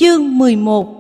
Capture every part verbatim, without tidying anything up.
Chương mười một.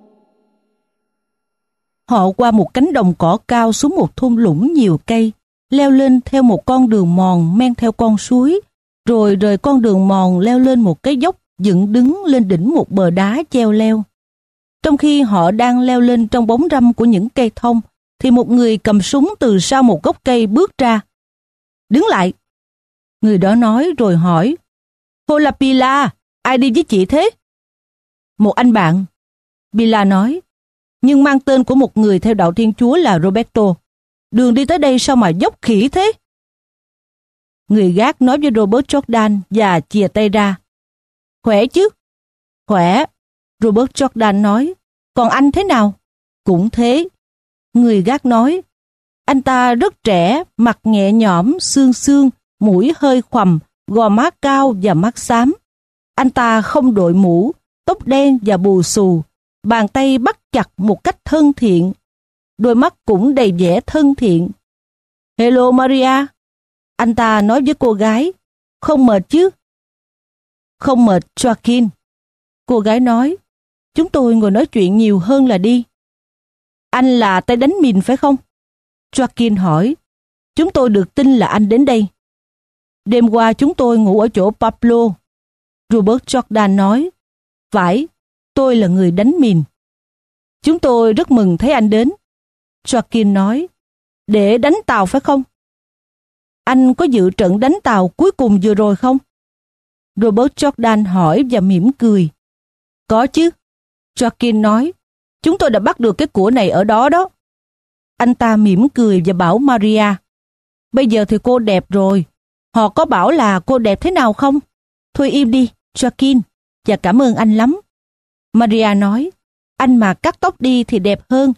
Họ qua một cánh đồng cỏ cao xuống một thung lũng nhiều cây, leo lên theo một con đường mòn men theo con suối, rồi rời con đường mòn leo lên một cái dốc dựng đứng lên đỉnh một bờ đá cheo leo. Trong khi họ đang leo lên trong bóng râm của những cây thông, thì một người cầm súng từ sau một gốc cây bước ra. Đứng lại! Người đó nói rồi hỏi, Hola Pila, ai đi với chị thế? Một anh bạn. Pila nói, nhưng mang tên của một người theo đạo Thiên Chúa là Roberto. Đường đi tới đây sao mà dốc khỉ thế? Người gác nói với Robert Jordan và chìa tay ra. Khỏe chứ? Khỏe. Robert Jordan nói, còn anh thế nào? Cũng thế. Người gác nói, anh ta rất trẻ, mặt nhẹ nhõm, xương xương, mũi hơi khoằm, gò má cao và mắt xám. Anh ta không đội mũ, tóc đen và bù xù, bàn tay bắt chặt một cách thân thiện. Đôi mắt cũng đầy vẻ thân thiện. Hello Maria, anh ta nói với cô gái, không mệt chứ? Không mệt Joaquin. Cô gái nói, chúng tôi ngồi nói chuyện nhiều hơn là đi. Anh là tay đánh mìn phải không? Joaquin hỏi, chúng tôi được tin là anh đến đây. Đêm qua chúng tôi ngủ ở chỗ Pablo. Robert Jordan nói, phải, tôi là người đánh mìn. Chúng tôi rất mừng thấy anh đến. Joaquin nói, để đánh tàu phải không? Anh có dự trận đánh tàu cuối cùng vừa rồi không? Robert Jordan hỏi và mỉm cười. Có chứ. Joaquin nói, chúng tôi đã bắt được cái của này ở đó đó. Anh ta mỉm cười và bảo Maria, bây giờ thì cô đẹp rồi. Họ có bảo là cô đẹp thế nào không? Thôi im đi, Joaquin, và cảm ơn anh lắm. Maria nói, anh mà cắt tóc đi thì đẹp hơn.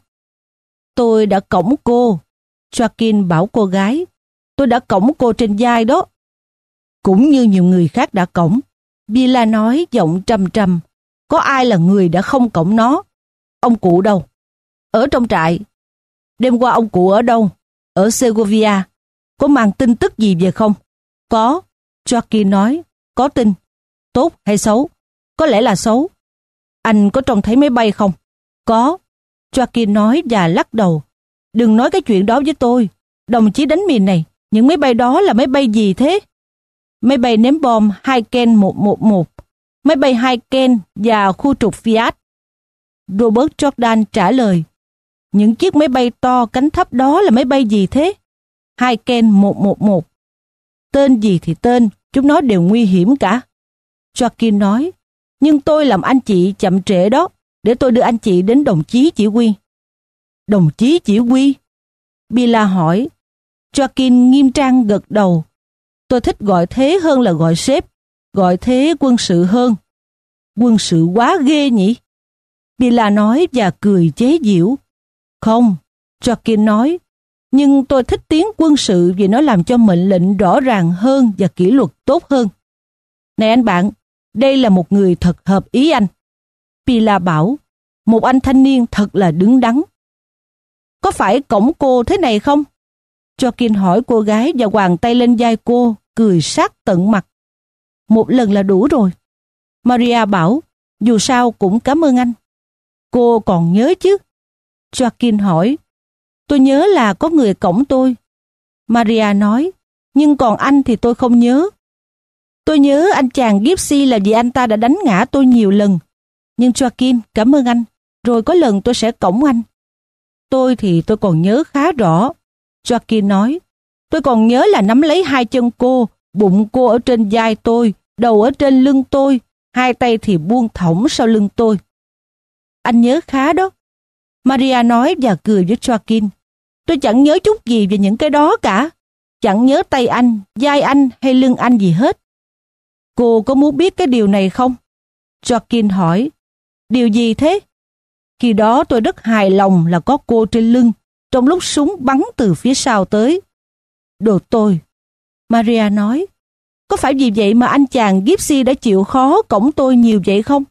Tôi đã cõng cô. Joaquin bảo cô gái, tôi đã cõng cô trên vai đó. Cũng như nhiều người khác đã cõng. Pila nói giọng trầm trầm, có ai là người đã không cõng nó? Ông cụ đâu? Ở trong trại. Đêm qua ông cụ ở đâu? Ở Segovia. Có mang tin tức gì về không? Có. Joaquin nói, có tin. Tốt hay xấu? Có lẽ là xấu. Anh có trông thấy máy bay không? Có. Joaquin nói và lắc đầu. Đừng nói cái chuyện đó với tôi. Đồng chí đánh mìn này, những máy bay đó là máy bay gì thế? Máy bay ném bom hai Ken một một một, máy bay hai Ken và khu trục Fiat. Robert Jordan trả lời, những chiếc máy bay to cánh thấp đó là máy bay gì thế? hai Ken một một một. Tên gì thì tên, chúng nó đều nguy hiểm cả. Joaquin nói, nhưng tôi làm anh chị chậm trễ đó, để tôi đưa anh chị đến đồng chí chỉ huy. Đồng chí chỉ huy? Pila hỏi. Joaquin nghiêm trang gật đầu. Tôi thích gọi thế hơn là gọi sếp, gọi thế quân sự hơn. Quân sự quá ghê nhỉ? Pila nói và cười chế giễu. Không, Joaquin nói, nhưng tôi thích tiếng quân sự vì nó làm cho mệnh lệnh rõ ràng hơn và kỷ luật tốt hơn. Này anh bạn, đây là một người thật hợp ý anh. Pila bảo, một anh thanh niên thật là đứng đắn. Có phải cõng cô thế này không? Joaquin hỏi cô gái và choàng tay lên vai cô, cười sát tận mặt. Một lần là đủ rồi. Maria bảo, dù sao cũng cảm ơn anh. Cô còn nhớ chứ? Joaquin hỏi, tôi nhớ là có người cõng tôi. Maria nói, nhưng còn anh thì tôi không nhớ. Tôi nhớ anh chàng Gypsy là vì anh ta đã đánh ngã tôi nhiều lần. Nhưng Joaquin, cảm ơn anh. Rồi có lần tôi sẽ cõng anh. Tôi thì tôi còn nhớ khá rõ. Joaquin nói, tôi còn nhớ là nắm lấy hai chân cô, bụng cô ở trên vai tôi, đầu ở trên lưng tôi, hai tay thì buông thõng sau lưng tôi. Anh nhớ khá đó. Maria nói và cười với Joaquin. Tôi chẳng nhớ chút gì về những cái đó cả. Chẳng nhớ tay anh, vai anh hay lưng anh gì hết. Cô có muốn biết cái điều này không? Joaquin hỏi. Điều gì thế? Khi đó tôi rất hài lòng là có cô trên lưng, trong lúc súng bắn từ phía sau tới. Đồ tôi. Maria nói. Có phải vì vậy mà anh chàng Gypsy đã chịu khó cõng tôi nhiều vậy không?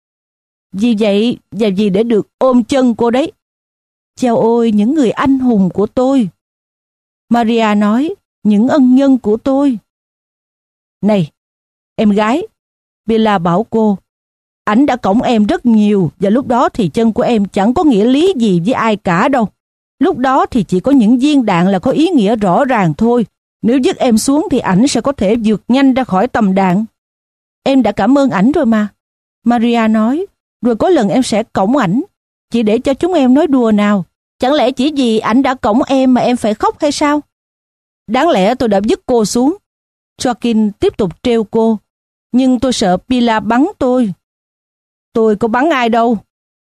Vì vậy và vì để được ôm chân cô đấy. Chao ôi những người anh hùng của tôi. Maria nói, những ân nhân của tôi. Này, em gái, Pila bảo cô, Ảnh đã cõng em rất nhiều, và lúc đó thì chân của em chẳng có nghĩa lý gì với ai cả đâu. Lúc đó thì chỉ có những viên đạn là có ý nghĩa rõ ràng thôi. Nếu dứt em xuống thì ảnh sẽ có thể vượt nhanh ra khỏi tầm đạn. Em đã cảm ơn ảnh rồi mà, Maria nói. Rồi có lần em sẽ cõng ảnh. Chỉ để cho chúng em nói đùa nào. Chẳng lẽ chỉ vì ảnh đã cõng em mà em phải khóc hay sao? Đáng lẽ tôi đã dứt cô xuống. Joaquin tiếp tục trêu cô. Nhưng tôi sợ Pilar bắn tôi. Tôi có bắn ai đâu.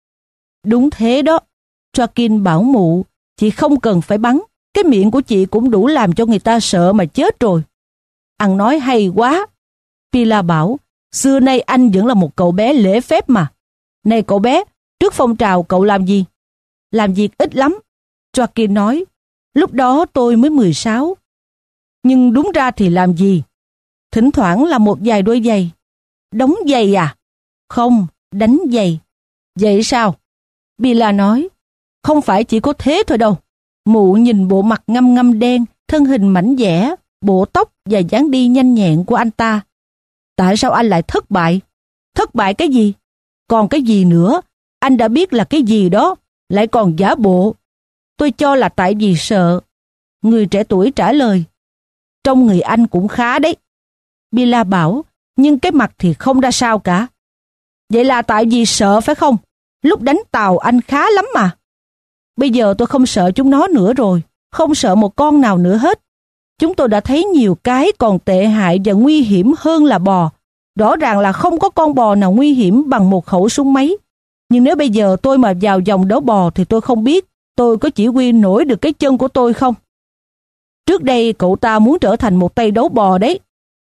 Đúng thế đó. Joaquin bảo mụ. Chị không cần phải bắn. Cái miệng của chị cũng đủ làm cho người ta sợ mà chết rồi. Ăn nói hay quá. Pilar bảo. Xưa nay anh vẫn là một cậu bé lễ phép mà. Này cậu bé, trước phong trào cậu làm gì? Làm việc ít lắm. Joaquin nói. Lúc đó tôi mới mười sáu. Nhưng đúng ra thì làm gì? Thỉnh thoảng là một vài đôi giày. Đóng giày à? Không, đánh giày. Vậy sao? Pilar nói. Không phải chỉ có thế thôi đâu. Mụ nhìn bộ mặt ngăm ngăm đen, thân hình mảnh dẻ, bộ tóc và dáng đi nhanh nhẹn của anh ta. Tại sao anh lại thất bại? Thất bại cái gì? Còn cái gì nữa? Anh đã biết là cái gì đó, lại còn giả bộ. Tôi cho là tại vì sợ. Người trẻ tuổi trả lời. Trong người anh cũng khá đấy. Pilar bảo, nhưng cái mặt thì không ra sao cả. Vậy là tại vì sợ phải không? Lúc đánh tàu anh khá lắm mà. Bây giờ tôi không sợ chúng nó nữa rồi, không sợ một con nào nữa hết. Chúng tôi đã thấy nhiều cái còn tệ hại và nguy hiểm hơn là bò. Rõ ràng là không có con bò nào nguy hiểm bằng một khẩu súng máy. Nhưng nếu bây giờ tôi mà vào vòng đấu bò thì tôi không biết tôi có chỉ huy nổi được cái chân của tôi không. Trước đây cậu ta muốn trở thành một tay đấu bò đấy.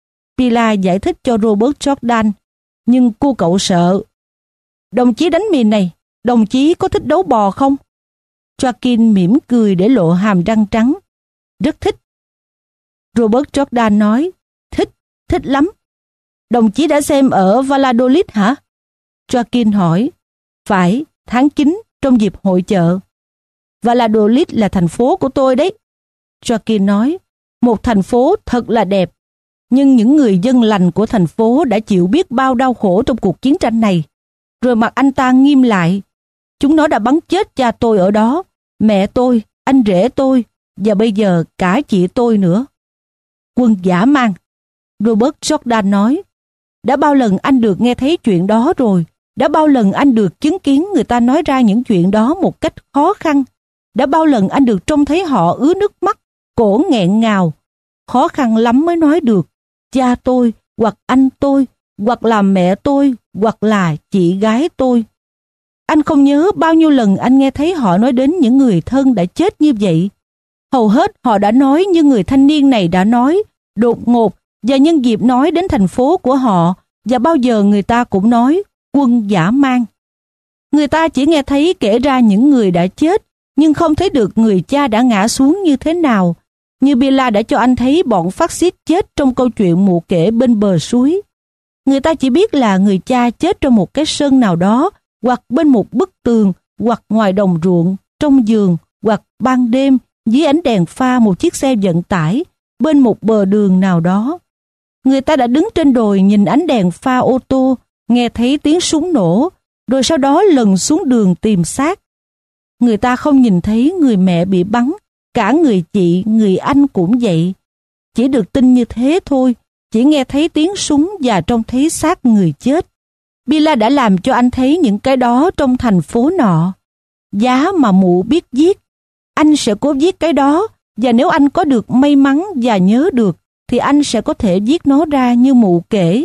Pilar giải thích cho Robert Jordan, nhưng cô cậu sợ. Đồng chí đánh mìn này, đồng chí có thích đấu bò không? Joaquin mỉm cười để lộ hàm răng trắng. Rất thích. Robert Jordan nói, thích, thích lắm. Đồng chí đã xem ở Valladolid hả? Joaquin hỏi. Phải, tháng chín, trong dịp hội chợ. Valladolid là thành phố của tôi đấy. Joaquin nói, một thành phố thật là đẹp. Nhưng những người dân lành của thành phố đã chịu biết bao đau khổ trong cuộc chiến tranh này. Rồi mặt anh ta nghiêm lại. Chúng nó đã bắn chết cha tôi ở đó, mẹ tôi, anh rể tôi, và bây giờ cả chị tôi nữa. Quân dã man. Robert Jordan nói. Đã bao lần anh được nghe thấy chuyện đó rồi. Đã bao lần anh được chứng kiến người ta nói ra những chuyện đó một cách khó khăn. Đã bao lần anh được trông thấy họ ứa nước mắt, cổ nghẹn ngào. Khó khăn lắm mới nói được. Cha tôi, hoặc anh tôi, hoặc là mẹ tôi, hoặc là chị gái tôi. Anh không nhớ bao nhiêu lần anh nghe thấy họ nói đến những người thân đã chết như vậy. Hầu hết họ đã nói như người thanh niên này đã nói, đột ngột và nhân dịp nói đến thành phố của họ, và bao giờ người ta cũng nói quân dã man. Người ta chỉ nghe thấy kể ra những người đã chết, nhưng không thấy được người cha đã ngã xuống như thế nào, như Pilar đã cho anh thấy bọn phát xít chết trong câu chuyện mụ kể bên bờ suối. Người ta chỉ biết là người cha chết trong một cái sân nào đó, hoặc bên một bức tường, hoặc ngoài đồng ruộng, trong giường, hoặc ban đêm dưới ánh đèn pha một chiếc xe vận tải, bên một bờ đường nào đó. Người ta đã đứng trên đồi nhìn ánh đèn pha ô tô, nghe thấy tiếng súng nổ, rồi sau đó lần xuống đường tìm xác. Người ta không nhìn thấy người mẹ bị bắn, cả người chị, người anh cũng vậy. Chỉ được tin như thế thôi, chỉ nghe thấy tiếng súng và trông thấy xác người chết. Pilar đã làm cho anh thấy những cái đó trong thành phố nọ. Giá mà mụ biết viết, anh sẽ cố viết cái đó, và nếu anh có được may mắn và nhớ được, thì anh sẽ có thể viết nó ra như mụ kể.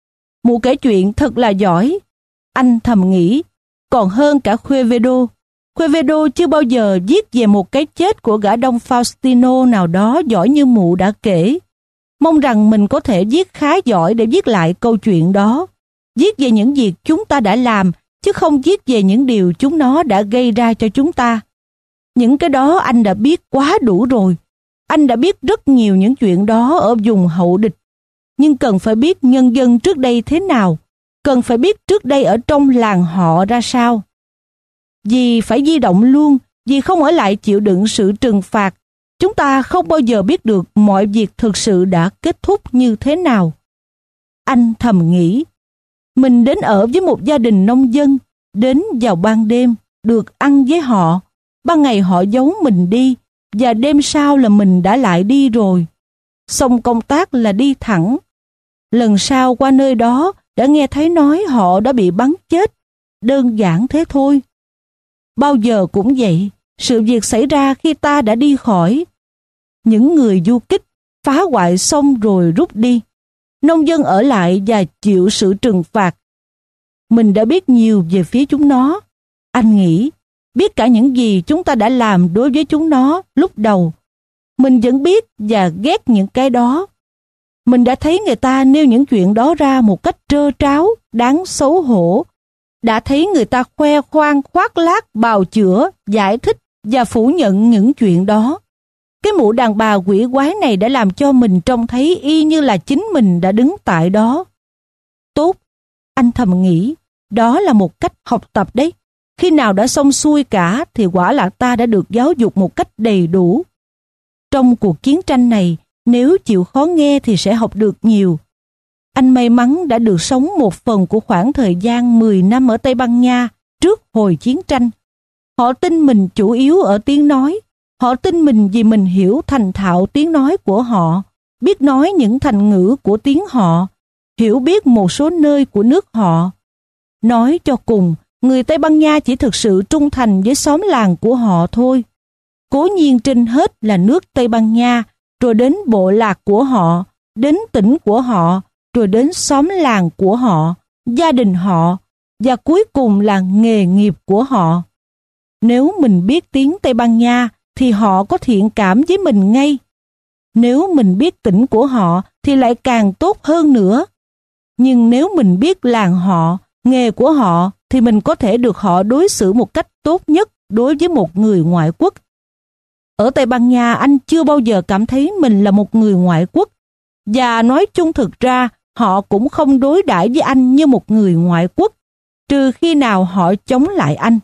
Mụ kể chuyện thật là giỏi. Anh thầm nghĩ, còn hơn cả Quevedo. Quevedo chưa bao giờ viết về một cái chết của gã đông Faustino nào đó giỏi như mụ đã kể. Mong rằng mình có thể viết khá giỏi để viết lại câu chuyện đó. Viết về những việc chúng ta đã làm, chứ không viết về những điều chúng nó đã gây ra cho chúng ta. Những cái đó anh đã biết quá đủ rồi. Anh đã biết rất nhiều những chuyện đó ở vùng hậu địch. Nhưng cần phải biết nhân dân trước đây thế nào. Cần phải biết trước đây ở trong làng họ ra sao. Vì phải di động luôn, vì không ở lại chịu đựng sự trừng phạt, chúng ta không bao giờ biết được mọi việc thực sự đã kết thúc như thế nào. Anh thầm nghĩ. Mình đến ở với một gia đình nông dân, đến vào ban đêm, được ăn với họ. Ban ngày họ giấu mình đi, và đêm sau là mình đã lại đi rồi. Xong công tác là đi thẳng. Lần sau qua nơi đó, đã nghe thấy nói họ đã bị bắn chết. Đơn giản thế thôi. Bao giờ cũng vậy, sự việc xảy ra khi ta đã đi khỏi. Những người du kích phá hoại xong rồi rút đi. Nông dân ở lại và chịu sự trừng phạt. Mình đã biết nhiều về phía chúng nó. Anh nghĩ, biết cả những gì chúng ta đã làm đối với chúng nó lúc đầu. Mình vẫn biết và ghét những cái đó. Mình đã thấy người ta nêu những chuyện đó ra một cách trơ tráo, đáng xấu hổ. Đã thấy người ta khoe khoang, khoác lác, bào chữa, giải thích và phủ nhận những chuyện đó. Cái mụ đàn bà quỷ quái này đã làm cho mình trông thấy y như là chính mình đã đứng tại đó. Tốt, anh thầm nghĩ, đó là một cách học tập đấy. Khi nào đã xong xuôi cả thì quả là ta đã được giáo dục một cách đầy đủ. Trong cuộc chiến tranh này, nếu chịu khó nghe thì sẽ học được nhiều. Anh may mắn đã được sống một phần của khoảng thời gian mười năm ở Tây Ban Nha trước hồi chiến tranh. Họ tin mình chủ yếu ở tiếng nói. Họ tin mình vì mình hiểu thành thạo tiếng nói của họ, biết nói những thành ngữ của tiếng họ, hiểu biết một số nơi của nước họ. Nói cho cùng, người Tây Ban Nha chỉ thực sự trung thành với xóm làng của họ thôi. Cố nhiên trên hết là nước Tây Ban Nha, rồi đến bộ lạc của họ, đến tỉnh của họ, rồi đến xóm làng của họ, gia đình họ, và cuối cùng là nghề nghiệp của họ. Nếu mình biết tiếng Tây Ban Nha, thì họ có thiện cảm với mình ngay. Nếu mình biết tỉnh của họ, thì lại càng tốt hơn nữa. Nhưng nếu mình biết làng họ, nghề của họ, thì mình có thể được họ đối xử một cách tốt nhất đối với một người ngoại quốc. Ở Tây Ban Nha, anh chưa bao giờ cảm thấy mình là một người ngoại quốc. Và nói chung thực ra, họ cũng không đối đãi với anh như một người ngoại quốc, trừ khi nào họ chống lại anh.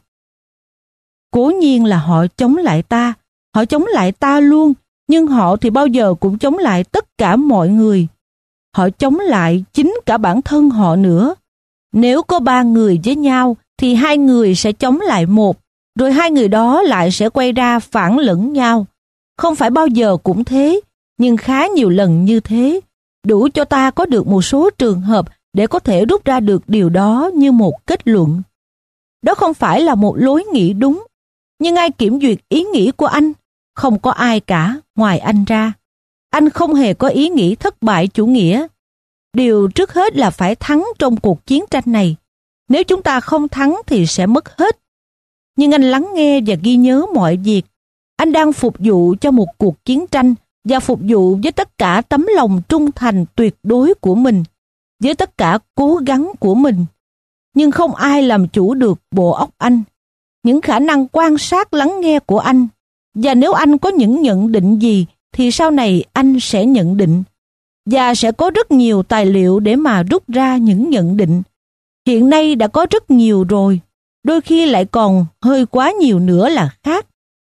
Cố nhiên là họ chống lại ta, họ chống lại ta luôn, nhưng họ thì bao giờ cũng chống lại tất cả mọi người. Họ chống lại chính cả bản thân họ nữa. Nếu có ba người với nhau, thì hai người sẽ chống lại một, rồi hai người đó lại sẽ quay ra phản lẫn nhau. Không phải bao giờ cũng thế, nhưng khá nhiều lần như thế, đủ cho ta có được một số trường hợp để có thể rút ra được điều đó như một kết luận. Đó không phải là một lối nghĩ đúng, nhưng ai kiểm duyệt ý nghĩ của anh? Không có ai cả, ngoài anh ra. Anh không hề có ý nghĩ thất bại chủ nghĩa. Điều trước hết là phải thắng trong cuộc chiến tranh này. Nếu chúng ta không thắng thì sẽ mất hết. Nhưng anh lắng nghe và ghi nhớ mọi việc. Anh đang phục vụ cho một cuộc chiến tranh và phục vụ với tất cả tấm lòng trung thành tuyệt đối của mình, với tất cả cố gắng của mình. Nhưng không ai làm chủ được bộ óc anh, những khả năng quan sát lắng nghe của anh. Và nếu anh có những nhận định gì thì sau này anh sẽ nhận định. Và sẽ có rất nhiều tài liệu để mà rút ra những nhận định. Hiện nay đã có rất nhiều rồi, đôi khi lại còn hơi quá nhiều nữa là khác.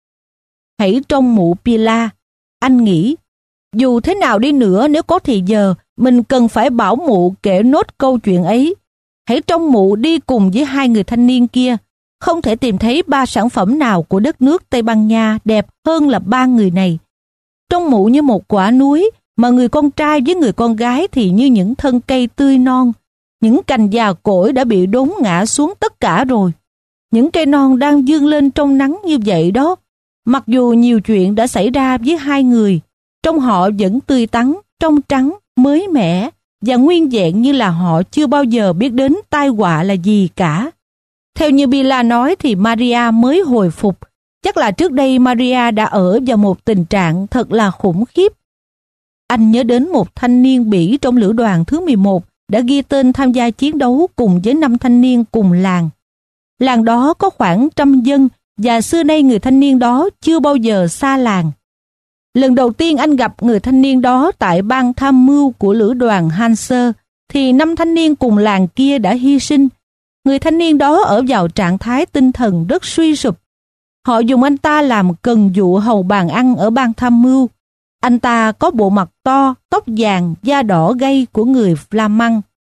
Hãy trông mụ Pilar, anh nghĩ, dù thế nào đi nữa nếu có thì giờ, mình cần phải bảo mụ kể nốt câu chuyện ấy. Hãy trông mụ đi cùng với hai người thanh niên kia. Không thể tìm thấy ba sản phẩm nào của đất nước Tây Ban Nha đẹp hơn là ba người này. Trông mụ như một quả núi, mà người con trai với người con gái thì như những thân cây tươi non. Những cành già cỗi đã bị đốn ngã xuống tất cả rồi. Những cây non đang vươn lên trong nắng như vậy đó. Mặc dù nhiều chuyện đã xảy ra với hai người, trông họ vẫn tươi tắn, trong trắng, mới mẻ và nguyên vẹn như là họ chưa bao giờ biết đến tai họa là gì cả. Theo như Bila nói thì Maria mới hồi phục. Chắc là trước đây Maria đã ở vào một tình trạng thật là khủng khiếp. Anh nhớ đến một thanh niên Bỉ trong lữ đoàn thứ mười một đã ghi tên tham gia chiến đấu cùng với năm thanh niên cùng làng. Làng đó có khoảng trăm dân và xưa nay người thanh niên đó chưa bao giờ xa làng. Lần đầu tiên anh gặp người thanh niên đó tại ban tham mưu của lữ đoàn Hanser thì năm thanh niên cùng làng kia đã hy sinh. Người thanh niên đó ở vào trạng thái tinh thần rất suy sụp. Họ dùng anh ta làm cần dụ hầu bàn ăn ở ban tham mưu. Anh ta có bộ mặt to, tóc vàng, da đỏ gay của người Flamand.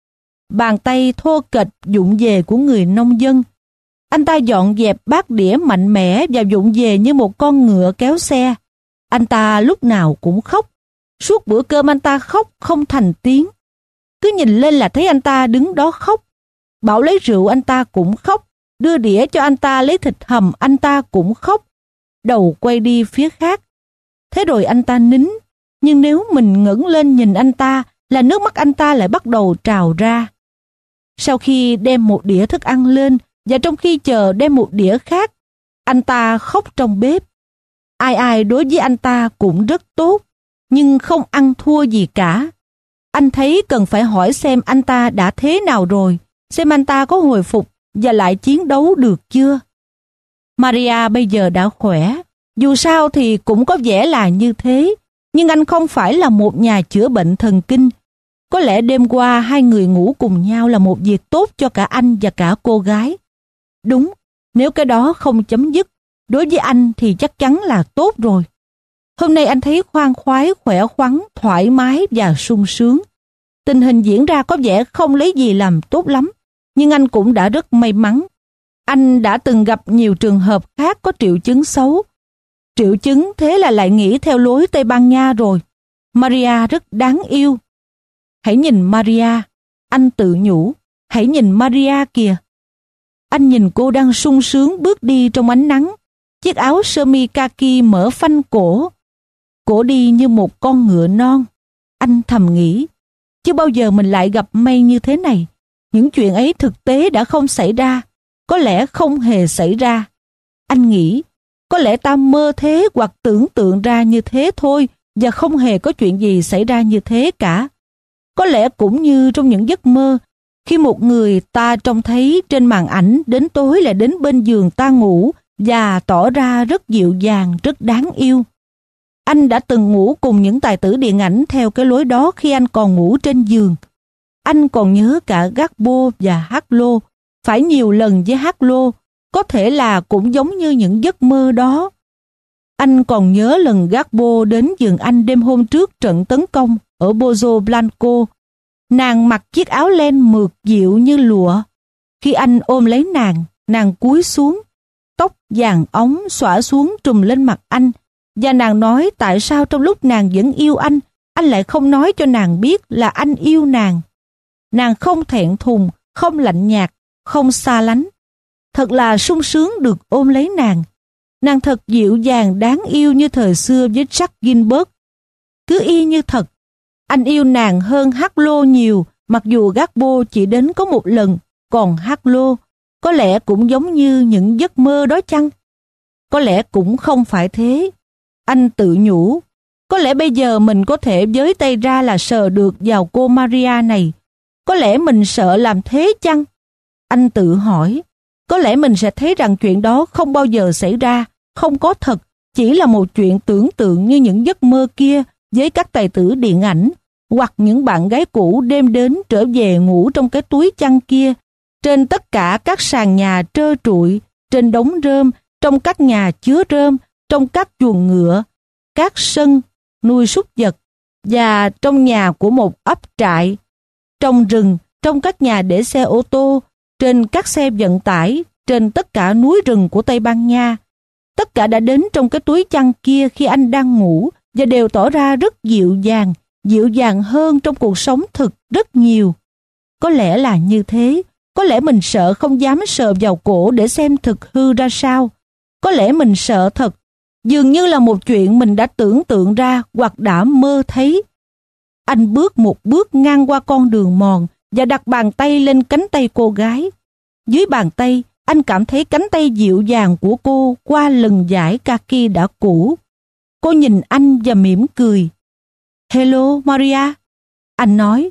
bàn tay thô kệch vụng về của người nông dân. Anh ta dọn dẹp bát đĩa mạnh mẽ và vụng về như một con ngựa kéo xe. Anh ta lúc nào cũng khóc. Suốt bữa cơm anh ta khóc không thành tiếng. Cứ nhìn lên là thấy anh ta đứng đó khóc. Bảo lấy rượu anh ta cũng khóc. Đưa đĩa cho anh ta lấy thịt hầm anh ta cũng khóc. Đầu quay đi phía khác. Thế rồi anh ta nín. Nhưng nếu mình ngẩng lên nhìn anh ta là nước mắt anh ta lại bắt đầu trào ra. Sau khi đem một đĩa thức ăn lên và trong khi chờ đem một đĩa khác, anh ta khóc trong bếp. Ai ai đối với anh ta cũng rất tốt, nhưng không ăn thua gì cả. Anh thấy cần phải hỏi xem anh ta đã thế nào rồi, xem anh ta có hồi phục và lại chiến đấu được chưa. Maria bây giờ đã khỏe, dù sao thì cũng có vẻ là như thế, nhưng anh không phải là một nhà chữa bệnh thần kinh. Có lẽ đêm qua hai người ngủ cùng nhau là một việc tốt cho cả anh và cả cô gái. Đúng, nếu cái đó không chấm dứt, đối với anh thì chắc chắn là tốt rồi. Hôm nay anh thấy khoan khoái, khỏe khoắn, thoải mái và sung sướng. Tình hình diễn ra có vẻ không lấy gì làm tốt lắm, nhưng anh cũng đã rất may mắn. Anh đã từng gặp nhiều trường hợp khác có triệu chứng xấu. Triệu chứng thế là lại nghĩ theo lối Tây Ban Nha rồi. Maria rất đáng yêu. Hãy nhìn Maria, anh tự nhủ, hãy nhìn Maria kìa. Anh nhìn cô đang sung sướng bước đi trong ánh nắng, chiếc áo sơ mi kaki mở phanh cổ. Cổ đi như một con ngựa non. Anh thầm nghĩ, chứ bao giờ mình lại gặp may như thế này. Những chuyện ấy thực tế đã không xảy ra, có lẽ không hề xảy ra. Anh nghĩ, có lẽ ta mơ thế hoặc tưởng tượng ra như thế thôi và không hề có chuyện gì xảy ra như thế cả. Có lẽ cũng như trong những giấc mơ, khi một người ta trông thấy trên màn ảnh đến tối lại đến bên giường ta ngủ và tỏ ra rất dịu dàng, rất đáng yêu. Anh đã từng ngủ cùng những tài tử điện ảnh theo cái lối đó khi anh còn ngủ trên giường. Anh còn nhớ cả Garbo và Harlow, phải nhiều lần với Harlow, có thể là cũng giống như những giấc mơ đó. Anh còn nhớ lần Garbo đến giường anh đêm hôm trước trận tấn công ở Pozo Blanco. Nàng mặc chiếc áo len mượt dịu như lụa. Khi anh ôm lấy nàng, nàng cúi xuống, tóc vàng óng xõa xuống trùm lên mặt anh, và nàng nói tại sao trong lúc nàng vẫn yêu anh, anh lại không nói cho nàng biết là anh yêu nàng. Nàng không thẹn thùng, không lạnh nhạt, không xa lánh. Thật là sung sướng được ôm lấy nàng. Nàng thật dịu dàng đáng yêu như thời xưa với Jack Gilbert. Cứ y như thật. Anh yêu nàng hơn Harlow nhiều, mặc dù Garbo chỉ đến có một lần, còn Harlow có lẽ cũng giống như những giấc mơ đó chăng? Có lẽ cũng không phải thế. Anh tự nhủ, có lẽ bây giờ mình có thể với tay ra là sờ được vào cô Maria này. Có lẽ mình sợ làm thế chăng? Anh tự hỏi, có lẽ mình sẽ thấy rằng chuyện đó không bao giờ xảy ra, không có thật, chỉ là một chuyện tưởng tượng như những giấc mơ kia với các tài tử điện ảnh, hoặc những bạn gái cũ đêm đến trở về ngủ trong cái túi chăn kia, trên tất cả các sàn nhà trơ trụi, trên đống rơm, trong các nhà chứa rơm, trong các chuồng ngựa, các sân nuôi súc vật, và trong nhà của một ấp trại, trong rừng, trong các nhà để xe ô tô, trên các xe vận tải, trên tất cả núi rừng của Tây Ban Nha. Tất cả đã đến trong cái túi chăn kia khi anh đang ngủ và đều tỏ ra rất dịu dàng, dịu dàng hơn trong cuộc sống thực rất nhiều. Có lẽ là như thế, có lẽ mình sợ không dám sờ vào cổ để xem thực hư ra sao. Có lẽ mình sợ thật, dường như là một chuyện mình đã tưởng tượng ra hoặc đã mơ thấy. Anh bước một bước ngang qua con đường mòn và đặt bàn tay lên cánh tay cô gái. Dưới bàn tay, anh cảm thấy cánh tay dịu dàng của cô qua lần vải kaki đã cũ. Cô nhìn anh và mỉm cười. Hello, Maria. Anh nói.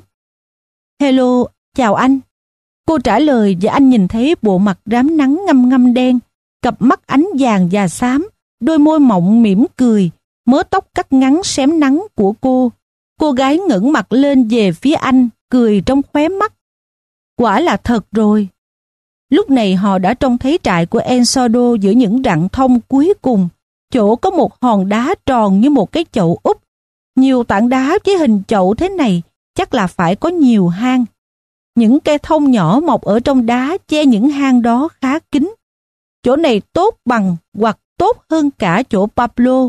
Hello, chào anh. Cô trả lời và anh nhìn thấy bộ mặt rám nắng ngăm ngăm đen, cặp mắt ánh vàng và xám, đôi môi mọng mỉm cười, mớ tóc cắt ngắn xém nắng của cô. Cô gái ngẩng mặt lên về phía anh, cười trong khóe mắt. Quả là thật rồi. Lúc này họ đã trông thấy trại của Ensodo giữa những rặng thông cuối cùng, chỗ có một hòn đá tròn như một cái chậu úp. Nhiều tảng đá với hình chậu thế này chắc là phải có nhiều hang. Những cây thông nhỏ mọc ở trong đá che những hang đó khá kín. Chỗ này tốt bằng hoặc tốt hơn cả chỗ Pablo.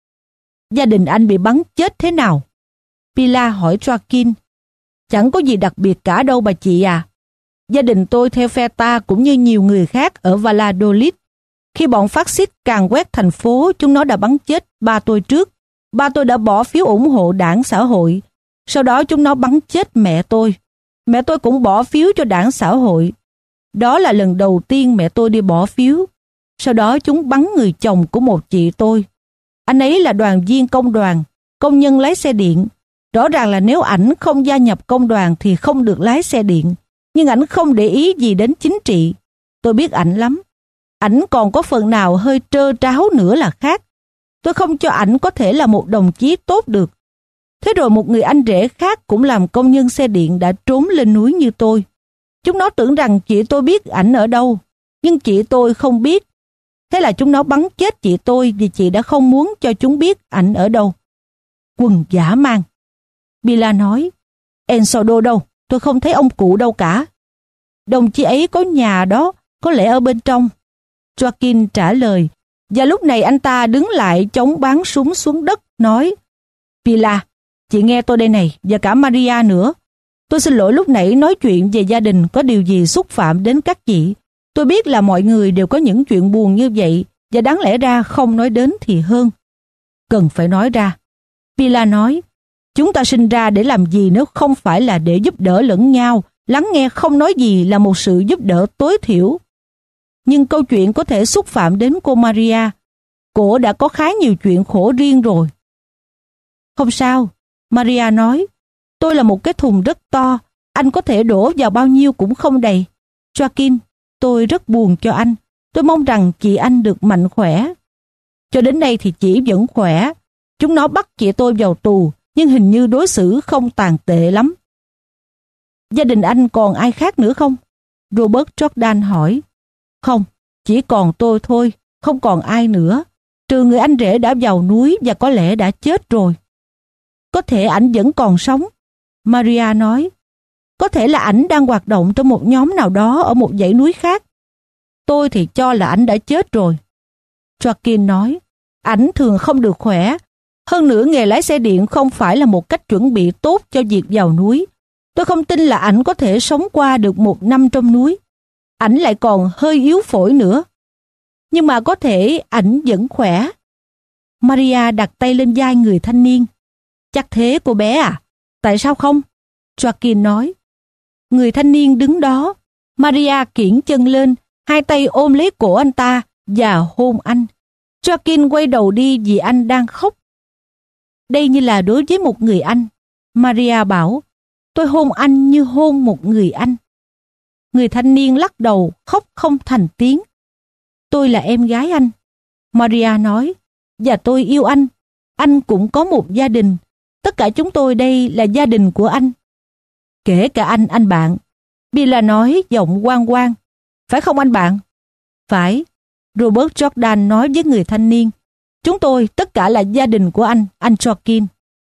Gia đình anh bị bắn chết thế nào? Pilar hỏi Joaquin. Chẳng có gì đặc biệt cả đâu bà chị à. Gia đình tôi theo phe ta cũng như nhiều người khác ở Valladolid. Khi bọn phát xít càn quét thành phố, chúng nó đã bắn chết ba tôi trước. Ba tôi đã bỏ phiếu ủng hộ đảng xã hội. Sau đó chúng nó bắn chết mẹ tôi. Mẹ tôi cũng bỏ phiếu cho đảng xã hội. Đó là lần đầu tiên mẹ tôi đi bỏ phiếu. Sau đó chúng bắn người chồng của một chị tôi. Anh ấy là đoàn viên công đoàn, công nhân lái xe điện. Rõ ràng là nếu ảnh không gia nhập công đoàn thì không được lái xe điện. Nhưng ảnh không để ý gì đến chính trị. Tôi biết ảnh lắm. Ảnh còn có phần nào hơi trơ tráo nữa là khác. Tôi không cho ảnh có thể là một đồng chí tốt được. Thế rồi một người anh rể khác cũng làm công nhân xe điện đã trốn lên núi như tôi. Chúng nó tưởng rằng chị tôi biết ảnh ở đâu, nhưng chị tôi không biết. Thế là chúng nó bắn chết chị tôi vì chị đã không muốn cho chúng biết ảnh ở đâu. Quần dã man. Pilar nói, Ensodo đâu? Tôi không thấy ông cụ đâu cả. Đồng chí ấy có nhà đó, có lẽ ở bên trong. Joaquin trả lời, và lúc này anh ta đứng lại chống bắn súng xuống đất, nói, Pilar, chị nghe tôi đây này, và cả Maria nữa. Tôi xin lỗi lúc nãy nói chuyện về gia đình có điều gì xúc phạm đến các chị. Tôi biết là mọi người đều có những chuyện buồn như vậy, và đáng lẽ ra không nói đến thì hơn. Cần phải nói ra. Pilar nói, chúng ta sinh ra để làm gì nếu không phải là để giúp đỡ lẫn nhau, lắng nghe không nói gì là một sự giúp đỡ tối thiểu. Nhưng câu chuyện có thể xúc phạm đến cô Maria. Cô đã có khá nhiều chuyện khổ riêng rồi. Không sao, Maria nói, tôi là một cái thùng rất to, anh có thể đổ vào bao nhiêu cũng không đầy. Joaquin, tôi rất buồn cho anh. Tôi mong rằng chị anh được mạnh khỏe. Cho đến đây thì chị vẫn khỏe. Chúng nó bắt chị tôi vào tù, nhưng hình như đối xử không tàn tệ lắm. Gia đình anh còn ai khác nữa không? Robert Jordan hỏi. Không, chỉ còn tôi thôi, không còn ai nữa. Trừ người anh rể đã vào núi và có lẽ đã chết rồi. Có thể ảnh vẫn còn sống, Maria nói. Có thể là ảnh đang hoạt động trong một nhóm nào đó ở một dãy núi khác. Tôi thì cho là ảnh đã chết rồi. Joaquin nói, ảnh thường không được khỏe. Hơn nữa nghề lái xe điện không phải là một cách chuẩn bị tốt cho việc vào núi. Tôi không tin là ảnh có thể sống qua được một năm trong núi. Ảnh lại còn hơi yếu phổi nữa. Nhưng mà có thể ảnh vẫn khỏe. Maria đặt tay lên vai người thanh niên. Chắc thế cô bé à? Tại sao không? Joaquin nói. Người thanh niên đứng đó. Maria kiễng chân lên, hai tay ôm lấy cổ anh ta và hôn anh. Joaquin quay đầu đi vì anh đang khóc. Đây như là đối với một người anh. Maria bảo, tôi hôn anh như hôn một người anh. Người thanh niên lắc đầu, khóc không thành tiếng. Tôi là em gái anh. Maria nói, và tôi yêu anh. Anh cũng có một gia đình. Tất cả chúng tôi đây là gia đình của anh. Kể cả anh, anh bạn. Pilar nói giọng oan oan. Phải không anh bạn? Phải. Robert Jordan nói với người thanh niên. Chúng tôi tất cả là gia đình của anh, anh Joaquin.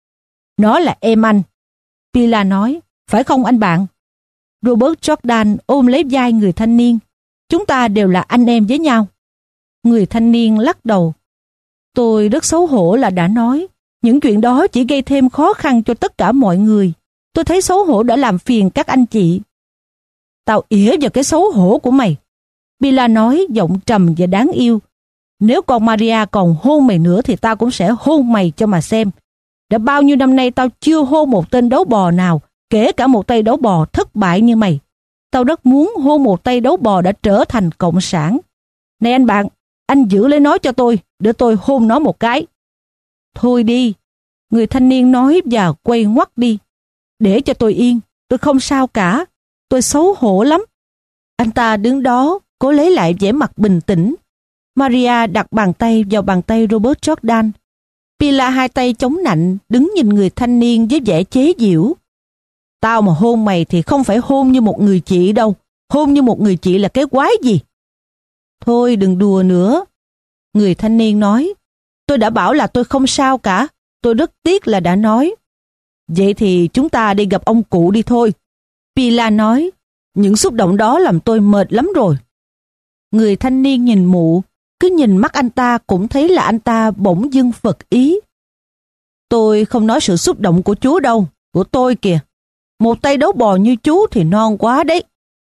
Nó là em anh. Pilar nói. Phải không anh bạn? Robert Jordan ôm lấy vai người thanh niên. Chúng ta đều là anh em với nhau. Người thanh niên lắc đầu. Tôi rất xấu hổ là đã nói. Những chuyện đó chỉ gây thêm khó khăn cho tất cả mọi người. Tôi thấy xấu hổ đã làm phiền các anh chị. Tao ỉa vào cái xấu hổ của mày. Pilar nói giọng trầm và đáng yêu. Nếu con Maria còn hôn mày nữa thì tao cũng sẽ hôn mày cho mà xem. Đã bao nhiêu năm nay tao chưa hôn một tên đấu bò nào, kể cả một tay đấu bò thất bại như mày. Tao rất muốn hôn một tay đấu bò đã trở thành cộng sản. Này anh bạn, anh giữ lấy nó cho tôi, để tôi hôn nó một cái. Thôi đi, người thanh niên nói và quay ngoắt đi. Để cho tôi yên, tôi không sao cả, tôi xấu hổ lắm. Anh ta đứng đó, cố lấy lại vẻ mặt bình tĩnh. Maria đặt bàn tay vào bàn tay Robert Jordan. Pilar hai tay chống nạnh, đứng nhìn người thanh niên với vẻ chế giễu. Tao mà hôn mày thì không phải hôn như một người chị đâu. Hôn như một người chị là cái quái gì? Thôi đừng đùa nữa. Người thanh niên nói. Tôi đã bảo là tôi không sao cả. Tôi rất tiếc là đã nói. Vậy thì chúng ta đi gặp ông cụ đi thôi. Pila nói, những xúc động đó làm tôi mệt lắm rồi. Người thanh niên nhìn mụ, cứ nhìn mắt anh ta cũng thấy là anh ta bỗng dưng phật ý. Tôi không nói sự xúc động của chú đâu, của tôi kìa. Một tay đấu bò như chú thì non quá đấy.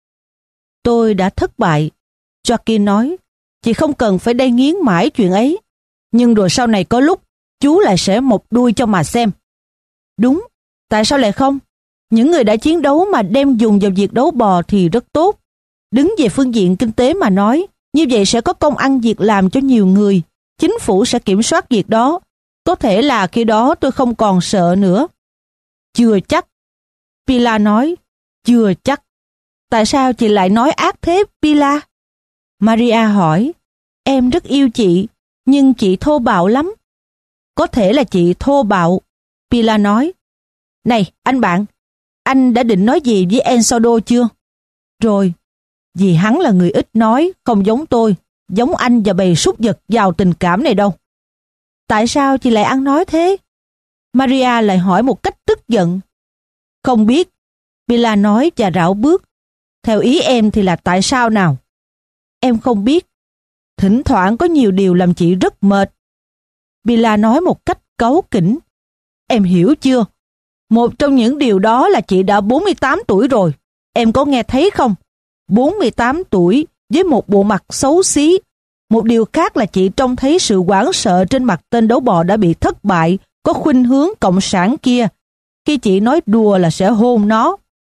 Tôi đã thất bại. Joaquin nói, chị không cần phải đay nghiến mãi chuyện ấy. Nhưng rồi sau này có lúc, chú lại sẽ một đuôi cho mà xem. Đúng, tại sao lại không? Những người đã chiến đấu mà đem dùng vào việc đấu bò thì rất tốt. Đứng về phương diện kinh tế mà nói, như vậy sẽ có công ăn việc làm cho nhiều người. Chính phủ sẽ kiểm soát việc đó. Có thể là khi đó tôi không còn sợ nữa. Chưa chắc. Pila nói, chưa chắc. Tại sao chị lại nói ác thế, Pila? Maria hỏi, em rất yêu chị, nhưng chị thô bạo lắm. Có thể là chị thô bạo. Pila nói, này, anh bạn, anh đã định nói gì với Ensodo chưa? Rồi, vì hắn là người ít nói, không giống tôi, giống anh và bầy súc vật giàu tình cảm này đâu. Tại sao chị lại ăn nói thế? Maria lại hỏi một cách tức giận. Không biết, Pila nói và rảo bước. Theo ý em thì là tại sao nào? Em không biết. Thỉnh thoảng có nhiều điều làm chị rất mệt. Pila nói một cách cáu kỉnh. Em hiểu chưa? Một trong những điều đó là chị đã bốn mươi tám tuổi rồi. Em có nghe thấy không? bốn mươi tám tuổi với một bộ mặt xấu xí. Một điều khác là chị trông thấy sự hoảng sợ trên mặt tên đấu bò đã bị thất bại, có khuynh hướng cộng sản kia. Khi chị nói đùa là sẽ hôn nó.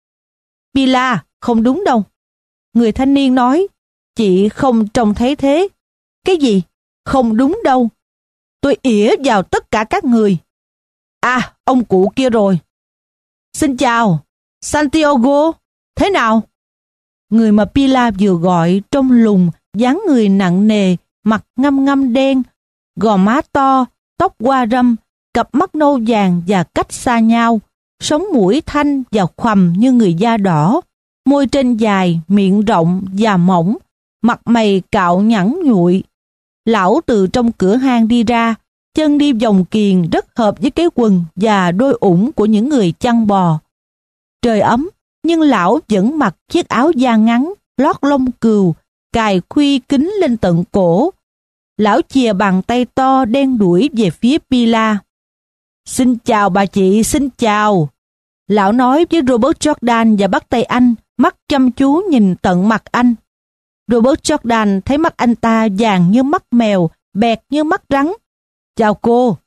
Pila, không đúng đâu. Người thanh niên nói, chị không trông thấy thế. Cái gì? Không đúng đâu. Tôi ỉa vào tất cả các người. À, ông cụ kia rồi. Xin chào, Santiago, thế nào? Người mà Pila vừa gọi trông lùn, dáng người nặng nề, mặt ngăm ngăm đen, gò má to, tóc hoa râm, cặp mắt nâu vàng và cách xa nhau, sống mũi thanh và khoằm như người da đỏ, môi trên dài, miệng rộng và mỏng, mặt mày cạo nhẵn nhụi. Lão từ trong cửa hang đi ra, chân đi vòng kiềng rất hợp với cái quần và đôi ủng của những người chăn bò. Trời ấm, nhưng lão vẫn mặc chiếc áo da ngắn, lót lông cừu, cài khuy kính lên tận cổ. Lão chìa bàn tay to đen đuổi về phía Pila. Xin chào bà chị, xin chào. Lão nói với Robert Jordan và bắt tay anh, mắt chăm chú nhìn tận mặt anh. Robert Jordan thấy mắt anh ta vàng như mắt mèo, bẹt như mắt rắn. Chào cô.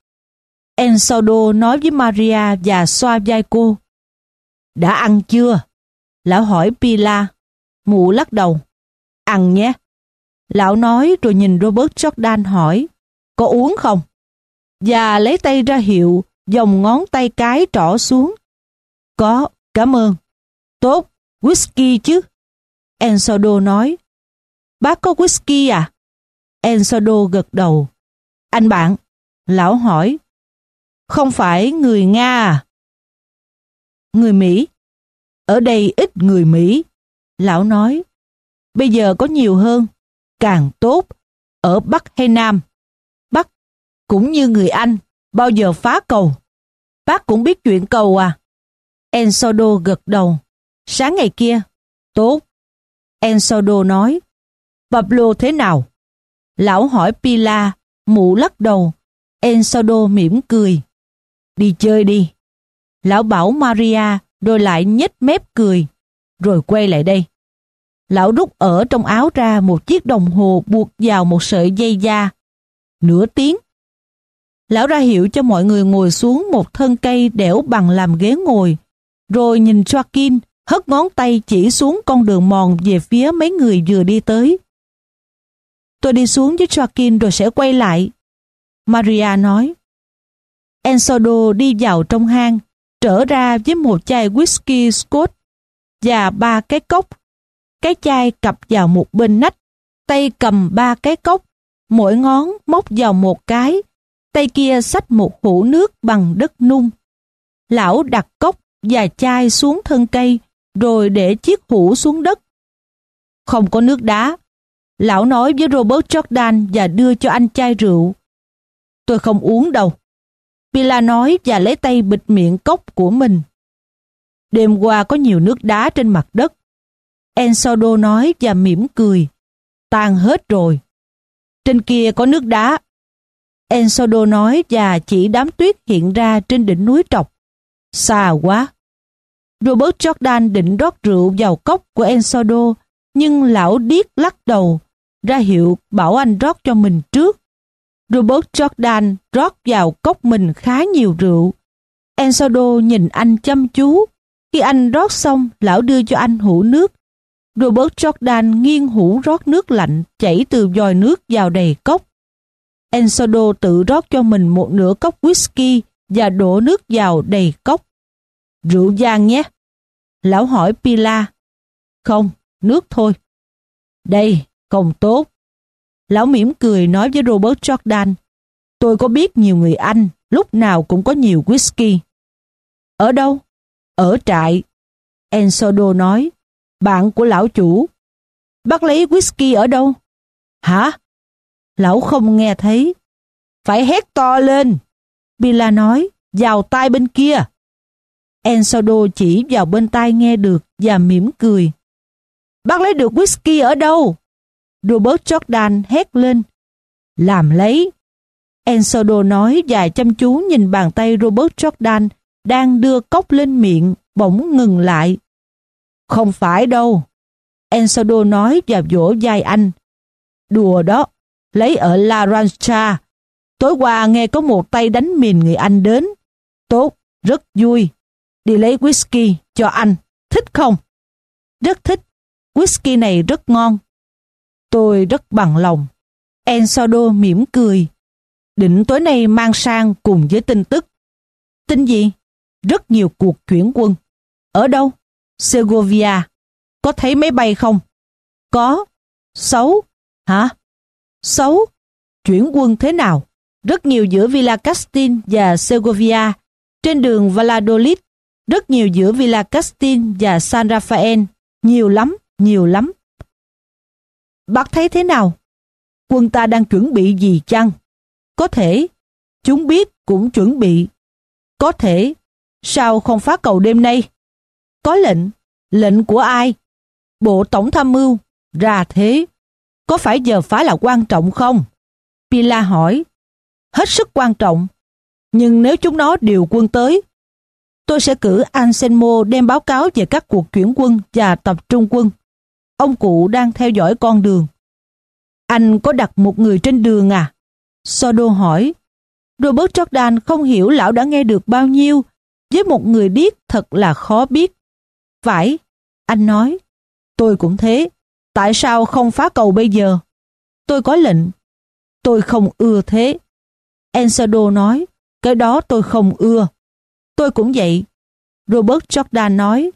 Ensodo nói với Maria và xoa vai cô. Đã ăn chưa? Lão hỏi Pila. Mụ lắc đầu. Ăn nhé. Lão nói rồi nhìn Robert Jordan hỏi. Có uống không? Và lấy tay ra hiệu, vòng ngón tay cái trỏ xuống. Có, cảm ơn. Tốt, whisky chứ? Ensodo nói. Bác có whisky à? Ensodo gật đầu. Anh bạn, lão hỏi. Không phải người Nga à? Người Mỹ. Ở đây ít người Mỹ. Lão nói. Bây giờ có nhiều hơn. Càng tốt. Ở Bắc hay Nam? Bắc. Cũng như người Anh. Bao giờ phá cầu? Bác cũng biết chuyện cầu à? Ensodo gật đầu. Sáng ngày kia. Tốt. Ensodo nói. Pablo thế nào? Lão hỏi Pila. Mụ lắc đầu. Ensodo mỉm cười. Đi chơi đi. Lão bảo Maria, rồi lại nhếch mép cười. Rồi quay lại đây. Lão rút ở trong áo ra một chiếc đồng hồ buộc vào một sợi dây da. Nửa tiếng. Lão ra hiệu cho mọi người ngồi xuống một thân cây đẽo bằng làm ghế ngồi. Rồi nhìn Joaquin, hất ngón tay chỉ xuống con đường mòn về phía mấy người vừa đi tới. Tôi đi xuống với Joaquin rồi sẽ quay lại. Maria nói. Ensodo đi vào trong hang, trở ra với một chai whisky Scotch và ba cái cốc. Cái chai cặp vào một bên nách, tay cầm ba cái cốc, mỗi ngón móc vào một cái, tay kia xách một hũ nước bằng đất nung. Lão đặt cốc và chai xuống thân cây, rồi để chiếc hũ xuống đất. Không có nước đá. Lão nói với Robert Jordan và đưa cho anh chai rượu. Tôi không uống đâu. Pila nói và lấy tay bịt miệng cốc của mình. Đêm qua có nhiều nước đá trên mặt đất. Ensodo nói và mỉm cười. Tan hết rồi. Trên kia có nước đá. Ensodo nói và chỉ đám tuyết hiện ra trên đỉnh núi trọc. Xa quá. Robert Jordan định rót rượu vào cốc của Ensodo, nhưng lão điếc lắc đầu, ra hiệu bảo anh rót cho mình trước. Robert Jordan rót vào cốc mình khá nhiều rượu. Ensodo nhìn anh chăm chú. Khi anh rót xong, lão đưa cho anh hũ nước. Robert Jordan nghiêng hũ rót nước lạnh chảy từ vòi nước vào đầy cốc. Ensodo tự rót cho mình một nửa cốc whisky và đổ nước vào đầy cốc. Rượu vang nhé. Lão hỏi Pila. Không, nước thôi. Đây, không tốt. Lão mỉm cười nói với Robert Jordan. Tôi có biết nhiều người Anh, lúc nào cũng có nhiều whisky. Ở đâu? Ở trại. Ensodo nói. Bạn của lão chủ. Bác lấy whisky ở đâu? Hả? Lão không nghe thấy. Phải hét to lên. Pila nói. Vào tai bên kia. Ensodo chỉ vào bên tai nghe được và mỉm cười. Bác lấy được whisky ở đâu? Robert Jordan hét lên. Làm lấy. Ensodo nói và chăm chú nhìn bàn tay Robert Jordan đang đưa cốc lên miệng, bỗng ngừng lại. Không phải đâu. Ensodo nói và vỗ vai anh. Đùa đó, lấy ở La Rancha. Tối qua nghe có một tay đánh mìn người Anh đến. Tốt, rất vui. Đi lấy whisky cho anh. Thích không? Rất thích. Whisky này rất ngon. Tôi rất bằng lòng. Ensodo mỉm cười. Định tối nay mang sang cùng với tin tức. Tin gì? Rất nhiều cuộc chuyển quân. Ở đâu? Segovia. Có thấy máy bay không? Có. Xấu. Hả? Xấu. Chuyển quân thế nào? Rất nhiều giữa Villa Castin và Segovia. Trên đường Valladolid. Rất nhiều giữa Villa Castin và San Rafael. Nhiều lắm, nhiều lắm. Bác thấy thế nào? Quân ta đang chuẩn bị gì chăng? Có thể. Chúng biết cũng chuẩn bị. Có thể. Sao không phá cầu đêm nay? Có lệnh. Lệnh của ai? Bộ Tổng tham mưu. Ra thế. Có phải giờ phá là quan trọng không? Pila hỏi. Hết sức quan trọng. Nhưng nếu chúng nó điều quân tới, tôi sẽ cử Anselmo đem báo cáo về các cuộc chuyển quân và tập trung quân. Ông cụ đang theo dõi con đường. Anh có đặt một người trên đường à? Sodo hỏi. Robert Jordan không hiểu lão đã nghe được bao nhiêu. Với một người điếc thật là khó biết. Phải, anh nói. Tôi cũng thế. Tại sao không phá cầu bây giờ? Tôi có lệnh. Tôi không ưa thế. Ensodo nói. Cái đó tôi không ưa. Tôi cũng vậy. Robert Jordan nói.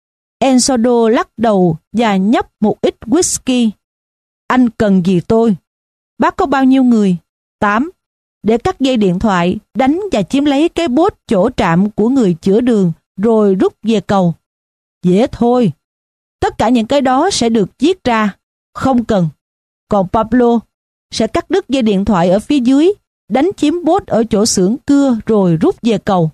Ensodo lắc đầu và nhấp một ít whisky. Anh cần gì tôi? Bác có bao nhiêu người? Tám. Để cắt dây điện thoại, đánh và chiếm lấy cái bốt chỗ trạm của người chữa đường, rồi rút về cầu. Dễ thôi. Tất cả những cái đó sẽ được viết ra. Không cần. Còn Pablo sẽ cắt đứt dây điện thoại ở phía dưới, đánh chiếm bốt ở chỗ xưởng cưa rồi rút về cầu.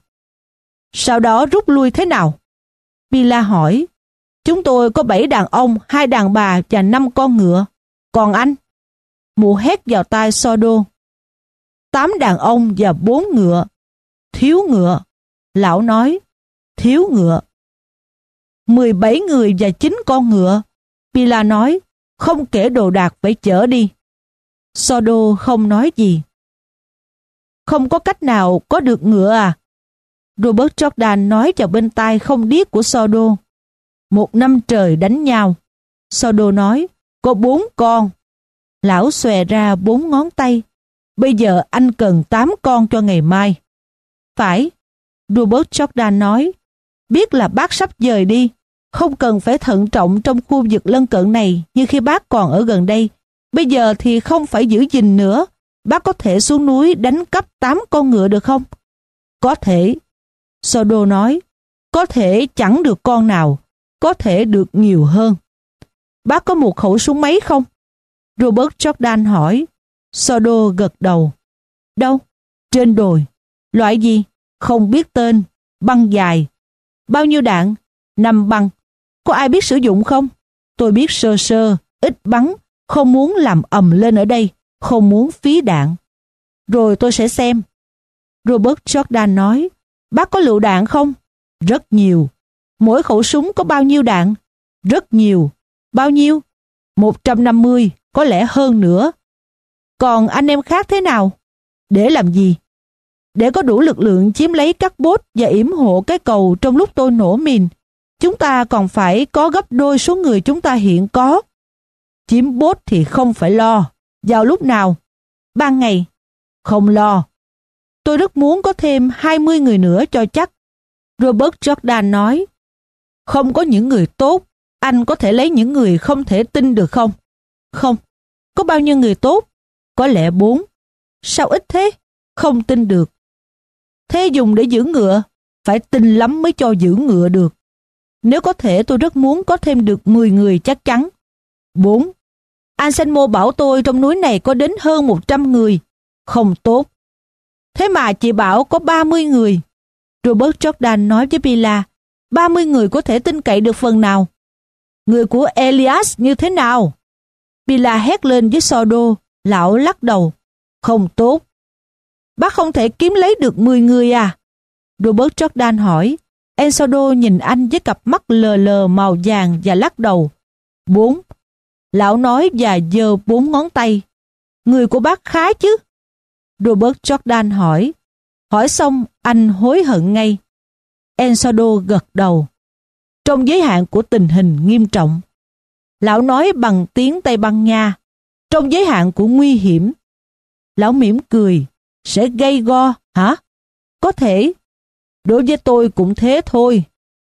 Sau đó rút lui thế nào? Pila hỏi. Chúng tôi có bảy đàn ông, hai đàn bà và năm con ngựa. Còn anh? Mụ hét vào tai Sodo. Tám đàn ông và bốn ngựa. Thiếu ngựa. Lão nói. Thiếu ngựa. Mười bảy người và chín con ngựa. Pila nói. Không kể đồ đạc phải chở đi. Sodo không nói gì. Không có cách nào có được ngựa à? Robert Jordan nói vào bên tai không điếc của Sodo. Một năm trời đánh nhau. Sodo nói. Có bốn con. Lão xòe ra bốn ngón tay. Bây giờ anh cần tám con cho ngày mai. Phải. Robert Jordan nói. Biết là bác sắp dời đi. Không cần phải thận trọng trong khu vực lân cận này như khi bác còn ở gần đây. Bây giờ thì không phải giữ gìn nữa. Bác có thể xuống núi đánh cắp tám con ngựa được không? Có thể. Sodo nói. Có thể chẳng được con nào. Có thể được nhiều hơn. Bác có một khẩu súng máy không? Robert Jordan hỏi. Sodo gật đầu. Đâu? Trên đồi. Loại gì? Không biết tên. Băng dài. Bao nhiêu đạn? năm băng. Có ai biết sử dụng không? Tôi biết sơ sơ, ít bắn, không muốn làm ầm lên ở đây, không muốn phí đạn. Rồi tôi sẽ xem. Robert Jordan nói, bác có lựu đạn không? Rất nhiều. Mỗi khẩu súng có bao nhiêu đạn? Rất nhiều. Bao nhiêu? một trăm năm mươi, có lẽ hơn nữa. Còn anh em khác thế nào? Để làm gì? Để có đủ lực lượng chiếm lấy các bốt và yểm hộ cái cầu trong lúc tôi nổ mìn. Chúng ta còn phải có gấp đôi số người chúng ta hiện có. Chiếm bốt thì không phải lo. Vào lúc nào? Ban ngày. Không lo. Tôi rất muốn có thêm hai mươi người nữa cho chắc. Robert Jordan nói, không có những người tốt, anh có thể lấy những người không thể tin được không? Không. Có bao nhiêu người tốt? Có lẽ bốn. Sao ít thế? Không tin được. Thế dùng để giữ ngựa? Phải tin lắm mới cho giữ ngựa được. Nếu có thể tôi rất muốn có thêm được mười người chắc chắn. Bốn. Anselmo bảo tôi trong núi này có đến hơn một trăm người. Không tốt. Thế mà chị bảo có ba mươi người. Robert Jordan nói với Pila, ba mươi người có thể tin cậy được phần nào? Người của Elias như thế nào? Pila hét lên với Sordo, lão lắc đầu. Không tốt. Bác không thể kiếm lấy được mười người à? Robert Jordan hỏi. Ensordo nhìn anh với cặp mắt lờ lờ màu vàng và lắc đầu. Bốn. Lão nói và giơ bốn ngón tay. Người của bác khá chứ? Robert Jordan hỏi. Hỏi xong anh hối hận ngay. Ensordo gật đầu. Trong giới hạn của tình hình nghiêm trọng. Lão nói bằng tiếng Tây Ban Nha. Trong giới hạn của nguy hiểm. Lão mỉm cười. Sẽ gây go, hả? Có thể. Đối với tôi cũng thế thôi.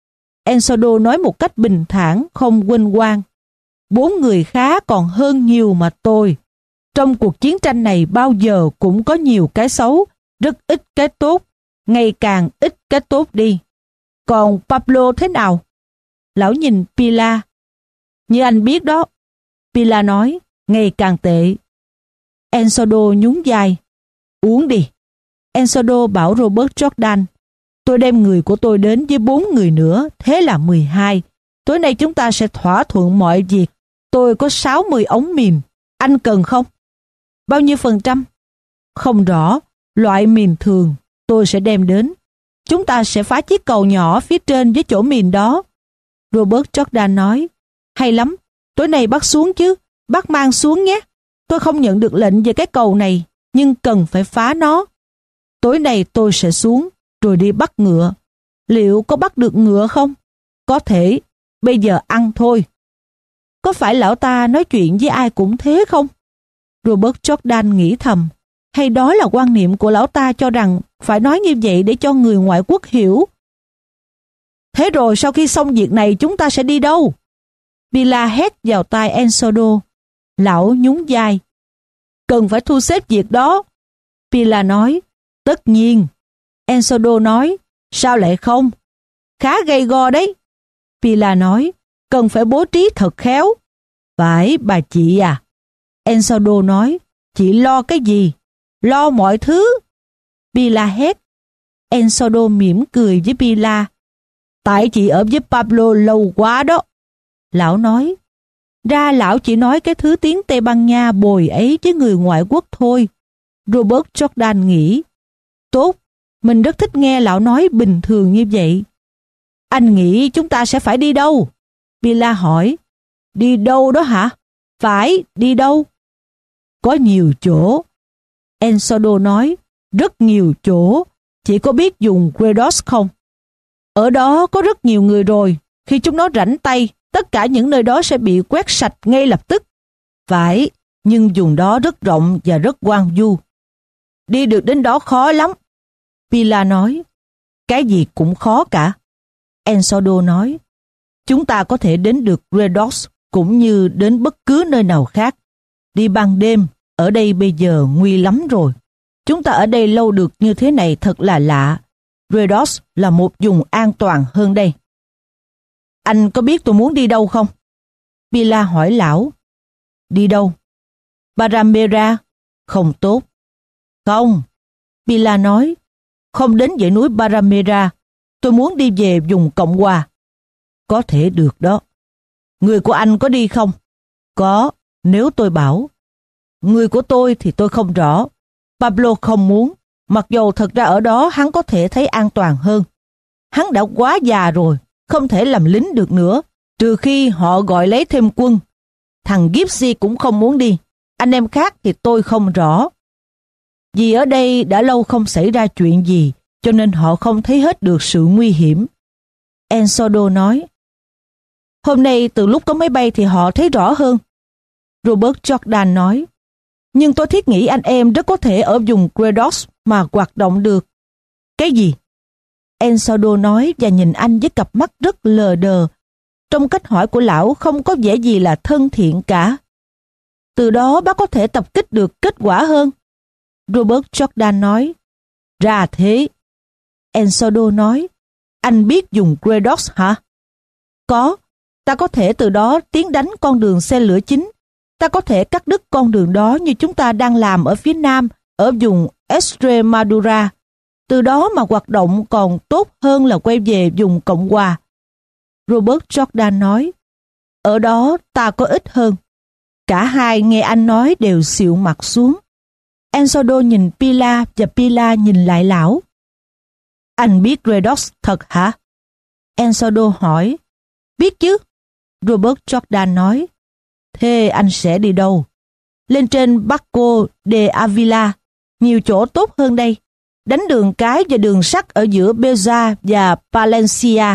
Ensordo nói một cách bình thản, không huênh hoang. Bốn người khá còn hơn nhiều mà tôi. Trong cuộc chiến tranh này bao giờ cũng có nhiều cái xấu, rất ít cái tốt, ngày càng ít cái tốt đi. Còn Pablo thế nào? Lão nhìn Pila. Như anh biết đó. Pila nói, ngày càng tệ. Ensordo nhún vai. Uống đi. Ensordo bảo Robert Jordan. Tôi đem người của tôi đến với bốn người nữa, thế là mười hai. Tối nay chúng ta sẽ thỏa thuận mọi việc. Tôi có sáu mươi ống mìn. Anh cần không? Bao nhiêu phần trăm? Không rõ. Loại mìn thường tôi sẽ đem đến. Chúng ta sẽ phá chiếc cầu nhỏ phía trên với chỗ mìn đó. Robert Jordan nói. Hay lắm. Tối nay bác xuống chứ. Bác mang xuống nhé. Tôi không nhận được lệnh về cái cầu này, nhưng cần phải phá nó. Tối nay tôi sẽ xuống, rồi đi bắt ngựa. Liệu có bắt được ngựa không? Có thể. Bây giờ ăn thôi. Có phải lão ta nói chuyện với ai cũng thế không? Robert Jordan nghĩ thầm. Hay đó là quan niệm của lão ta cho rằng phải nói như vậy để cho người ngoại quốc hiểu? Thế rồi sau khi xong việc này chúng ta sẽ đi đâu? Pila hét vào tai Ensordo. Lão nhún vai. Cần phải thu xếp việc đó. Pila nói. Tất nhiên. Ensordo nói. Sao lại không? Khá gay go đấy. Pila nói. Cần phải bố trí thật khéo. Phải bà chị à? Ensordo nói. Chị lo cái gì? Lo mọi thứ. Pila hét. Ensordo mỉm cười với Pila. Tại chị ở với Pablo lâu quá đó. Lão nói. Ra lão chỉ nói cái thứ tiếng Tây Ban Nha bồi ấy với người ngoại quốc thôi. Robert Jordan nghĩ. Tốt, mình rất thích nghe lão nói bình thường như vậy. Anh nghĩ chúng ta sẽ phải đi đâu? Pila hỏi. Đi đâu đó hả? Phải, đi đâu? Có nhiều chỗ. Ensordo nói. Rất nhiều chỗ. Chị có biết dùng Gredos không? Ở đó có rất nhiều người rồi. Khi chúng nó rảnh tay, tất cả những nơi đó sẽ bị quét sạch ngay lập tức. Phải, nhưng vùng đó rất rộng và rất hoang vu. Đi được đến đó khó lắm. Pila nói. Cái gì cũng khó cả. Ensordo nói. Chúng ta có thể đến được Gredos cũng như đến bất cứ nơi nào khác. Đi ban đêm, ở đây bây giờ nguy lắm rồi. Chúng ta ở đây lâu được như thế này thật là lạ. Gredos là một vùng an toàn hơn đây. Anh có biết tôi muốn đi đâu không? Pila hỏi lão. Đi đâu? Paramera? Không tốt. Không. Pila nói. Không đến dãy núi Paramera. Tôi muốn đi về vùng Cộng Hòa. Có thể được đó. Người của anh có đi không? Có, nếu tôi bảo. Người của tôi thì tôi không rõ. Pablo không muốn, mặc dù thật ra ở đó hắn có thể thấy an toàn hơn. Hắn đã quá già rồi, không thể làm lính được nữa, trừ khi họ gọi lấy thêm quân. Thằng Gypsy cũng không muốn đi. Anh em khác thì tôi không rõ. Vì ở đây đã lâu không xảy ra chuyện gì, cho nên họ không thấy hết được sự nguy hiểm. Ensodo nói. Hôm nay từ lúc có máy bay thì họ thấy rõ hơn. Robert Jordan nói. Nhưng tôi thiết nghĩ anh em rất có thể ở vùng Credos mà hoạt động được. Cái gì? Ensodo nói và nhìn anh với cặp mắt rất lờ đờ. Trong cách hỏi của lão không có vẻ gì là thân thiện cả. Từ đó bác có thể tập kích được kết quả hơn. Robert Jordan nói. Ra thế. Ensodo nói. Anh biết dùng Credos hả? Có. Ta có thể từ đó tiến đánh con đường xe lửa chính. Ta có thể cắt đứt con đường đó như chúng ta đang làm ở phía nam, ở vùng Extremadura. Từ đó mà hoạt động còn tốt hơn là quay về vùng Cộng hòa. Robert Jordan nói. Ở đó ta có ích hơn. Cả hai nghe anh nói đều xịu mặt xuống. Ensodo nhìn Pilar và Pilar nhìn lại lão. Anh biết Redox thật hả? Ensodo hỏi. Biết chứ. Robert Jordan nói. Thế anh sẽ đi đâu? Lên trên Barco de Avila. Nhiều chỗ tốt hơn đây. Đánh đường cái và đường sắt ở giữa Beza và Palencia.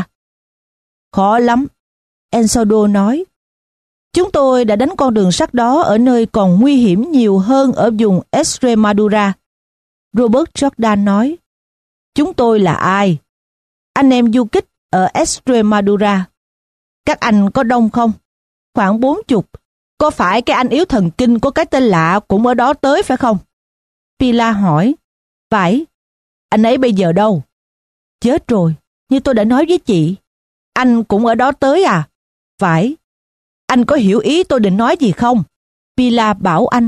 Khó lắm. Ensodo nói. Chúng tôi đã đánh con đường sắt đó ở nơi còn nguy hiểm nhiều hơn ở vùng Extremadura. Robert Jordan nói. Chúng tôi là ai? Anh em du kích ở Extremadura. Các anh có đông không? Khoảng bốn chục. Có phải cái anh yếu thần kinh có cái tên lạ cũng ở đó tới phải không? Pilar hỏi. Phải. Anh ấy bây giờ đâu? Chết rồi, như tôi đã nói với chị. Anh cũng ở đó tới à? Phải. Anh có hiểu ý tôi định nói gì không? Pilar bảo anh.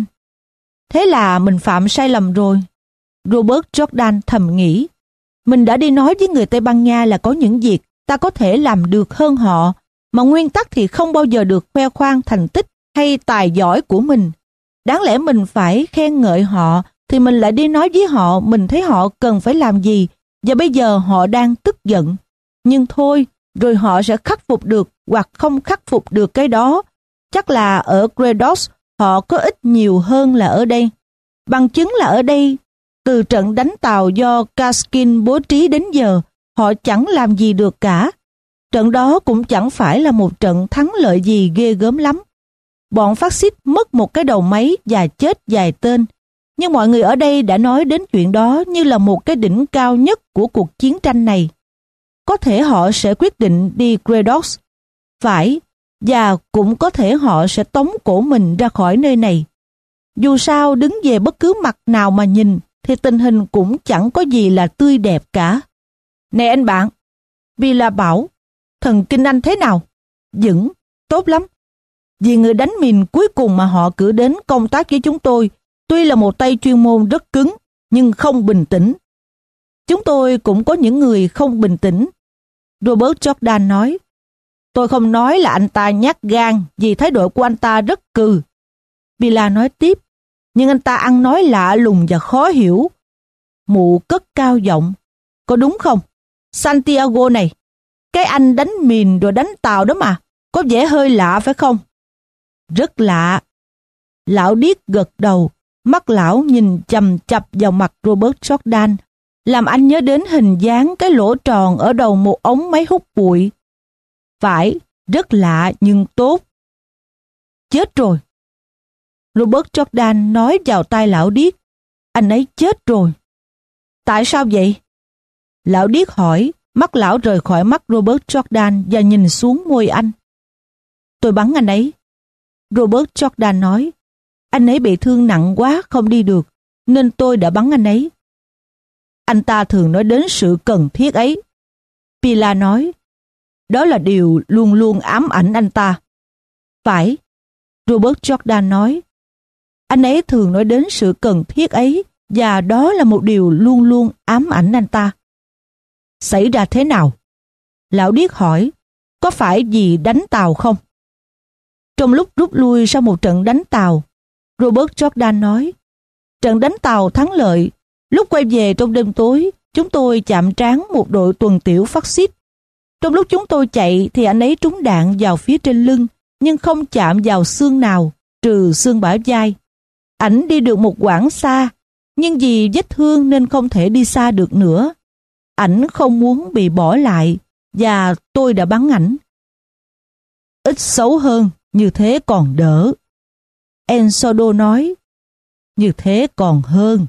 Thế là mình phạm sai lầm rồi. Robert Jordan thầm nghĩ. Mình đã đi nói với người Tây Ban Nha là có những việc ta có thể làm được hơn họ, mà nguyên tắc thì không bao giờ được khoe khoang thành tích hay tài giỏi của mình. Đáng lẽ mình phải khen ngợi họ, thì mình lại đi nói với họ mình thấy họ cần phải làm gì, và bây giờ họ đang tức giận. Nhưng thôi, rồi họ sẽ khắc phục được hoặc không khắc phục được cái đó. Chắc là ở Credos họ có ít nhiều hơn là ở đây. Bằng chứng là ở đây, từ trận đánh tàu do Kaskin bố trí đến giờ, họ chẳng làm gì được cả. Trận đó cũng chẳng phải là một trận thắng lợi gì ghê gớm lắm. Bọn phát xít mất một cái đầu máy và chết vài tên. Nhưng mọi người ở đây đã nói đến chuyện đó như là một cái đỉnh cao nhất của cuộc chiến tranh này. Có thể họ sẽ quyết định đi Credos. Phải, và cũng có thể họ sẽ tống cổ mình ra khỏi nơi này. Dù sao đứng về bất cứ mặt nào mà nhìn, thì tình hình cũng chẳng có gì là tươi đẹp cả. Này anh bạn, Villa bảo, thần kinh anh thế nào? Vững, tốt lắm. Vì người đánh mìn cuối cùng mà họ cử đến công tác với chúng tôi, tuy là một tay chuyên môn rất cứng, nhưng không bình tĩnh. Chúng tôi cũng có những người không bình tĩnh. Robert Jordan nói. Tôi không nói là anh ta nhát gan, vì thái độ của anh ta rất cừ. Villa nói tiếp. Nhưng anh ta ăn nói lạ lùng và khó hiểu. Mụ cất cao giọng. Có đúng không? Santiago này, cái anh đánh mìn rồi đánh tàu đó mà, có vẻ hơi lạ phải không? Rất lạ. Lão điếc gật đầu, mắt lão nhìn chằm chằm vào mặt Robert Jordan, làm anh nhớ đến hình dáng cái lỗ tròn ở đầu một ống máy hút bụi. Phải, rất lạ nhưng tốt. Chết rồi. Robert Jordan nói vào tai lão điếc. Anh ấy chết rồi. Tại sao vậy? Lão điếc hỏi, mắt lão rời khỏi mắt Robert Jordan và nhìn xuống môi anh. Tôi bắn anh ấy. Robert Jordan nói, anh ấy bị thương nặng quá không đi được, nên tôi đã bắn anh ấy. Anh ta thường nói đến sự cần thiết ấy. Pilar nói, đó là điều luôn luôn ám ảnh anh ta. Phải, Robert Jordan nói, anh ấy thường nói đến sự cần thiết ấy, và đó là một điều luôn luôn ám ảnh anh ta. Xảy ra thế nào? Lão điếc hỏi, có phải vì đánh Tàu không? Trong lúc rút lui sau một trận đánh Tàu, Robert Jordan nói, trận đánh Tàu thắng lợi. Lúc quay về trong đêm tối, chúng tôi chạm trán một đội tuần tiểu phát xít. Trong lúc chúng tôi chạy thì anh ấy trúng đạn vào phía trên lưng, nhưng không chạm vào xương nào, trừ xương bả vai. Ảnh đi được một quãng xa, nhưng vì vết thương nên không thể đi xa được nữa. Ảnh không muốn bị bỏ lại, và tôi đã bắn ảnh. Ít xấu hơn, như thế còn đỡ. Ensodo nói, như thế còn hơn.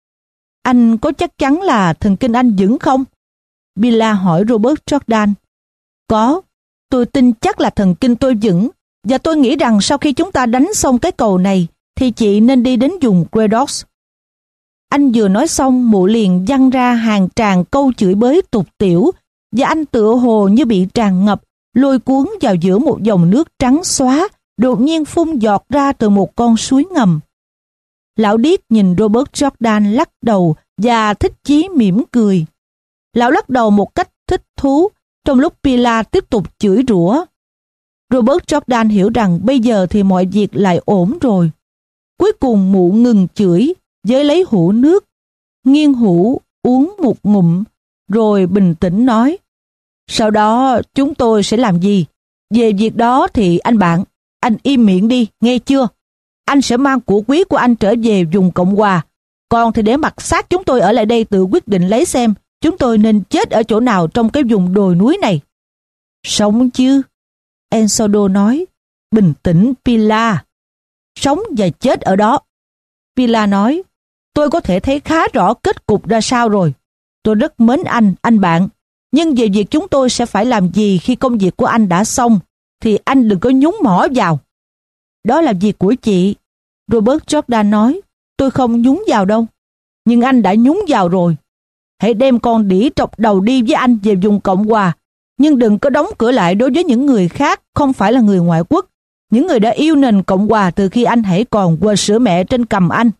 Anh có chắc chắn là thần kinh anh vững không? Billa hỏi Robert Jordan. Có, tôi tin chắc là thần kinh tôi vững, và tôi nghĩ rằng sau khi chúng ta đánh xong cái cầu này, thì chị nên đi đến vùng Credos. Anh vừa nói xong, mụ liền văng ra hàng tràng câu chửi bới tục tiểu, và anh tựa hồ như bị tràn ngập, lôi cuốn vào giữa một dòng nước trắng xóa, đột nhiên phun giọt ra từ một con suối ngầm. Lão điếc nhìn Robert Jordan lắc đầu và thích chí mỉm cười. Lão lắc đầu một cách thích thú, trong lúc Pila tiếp tục chửi rủa. Robert Jordan hiểu rằng bây giờ thì mọi việc lại ổn rồi. Cuối cùng mụ ngừng chửi, với lấy hũ nước, nghiêng hũ uống một ngụm, rồi bình tĩnh nói, sau đó chúng tôi sẽ làm gì? Về việc đó thì anh bạn, anh im miệng đi, nghe chưa? Anh sẽ mang của quý của anh trở về vùng Cộng Hòa, còn thì để mặc xác chúng tôi ở lại đây tự quyết định lấy xem chúng tôi nên chết ở chỗ nào trong cái vùng đồi núi này. Sống chứ? Ensodo nói, bình tĩnh Pila. Sống và chết ở đó. Pila nói, tôi có thể thấy khá rõ kết cục ra sao rồi. Tôi rất mến anh, anh bạn. Nhưng về việc chúng tôi sẽ phải làm gì khi công việc của anh đã xong, thì anh đừng có nhúng mỏ vào. Đó là việc của chị. Robert Jordan nói, tôi không nhúng vào đâu. Nhưng anh đã nhúng vào rồi. Hãy đem con đĩ trọc đầu đi với anh về vùng Cộng Hòa. Nhưng đừng có đóng cửa lại đối với những người khác, không phải là người ngoại quốc. Những người đã yêu nền Cộng Hòa từ khi anh hãy còn quơ sữa mẹ trên cằm anh.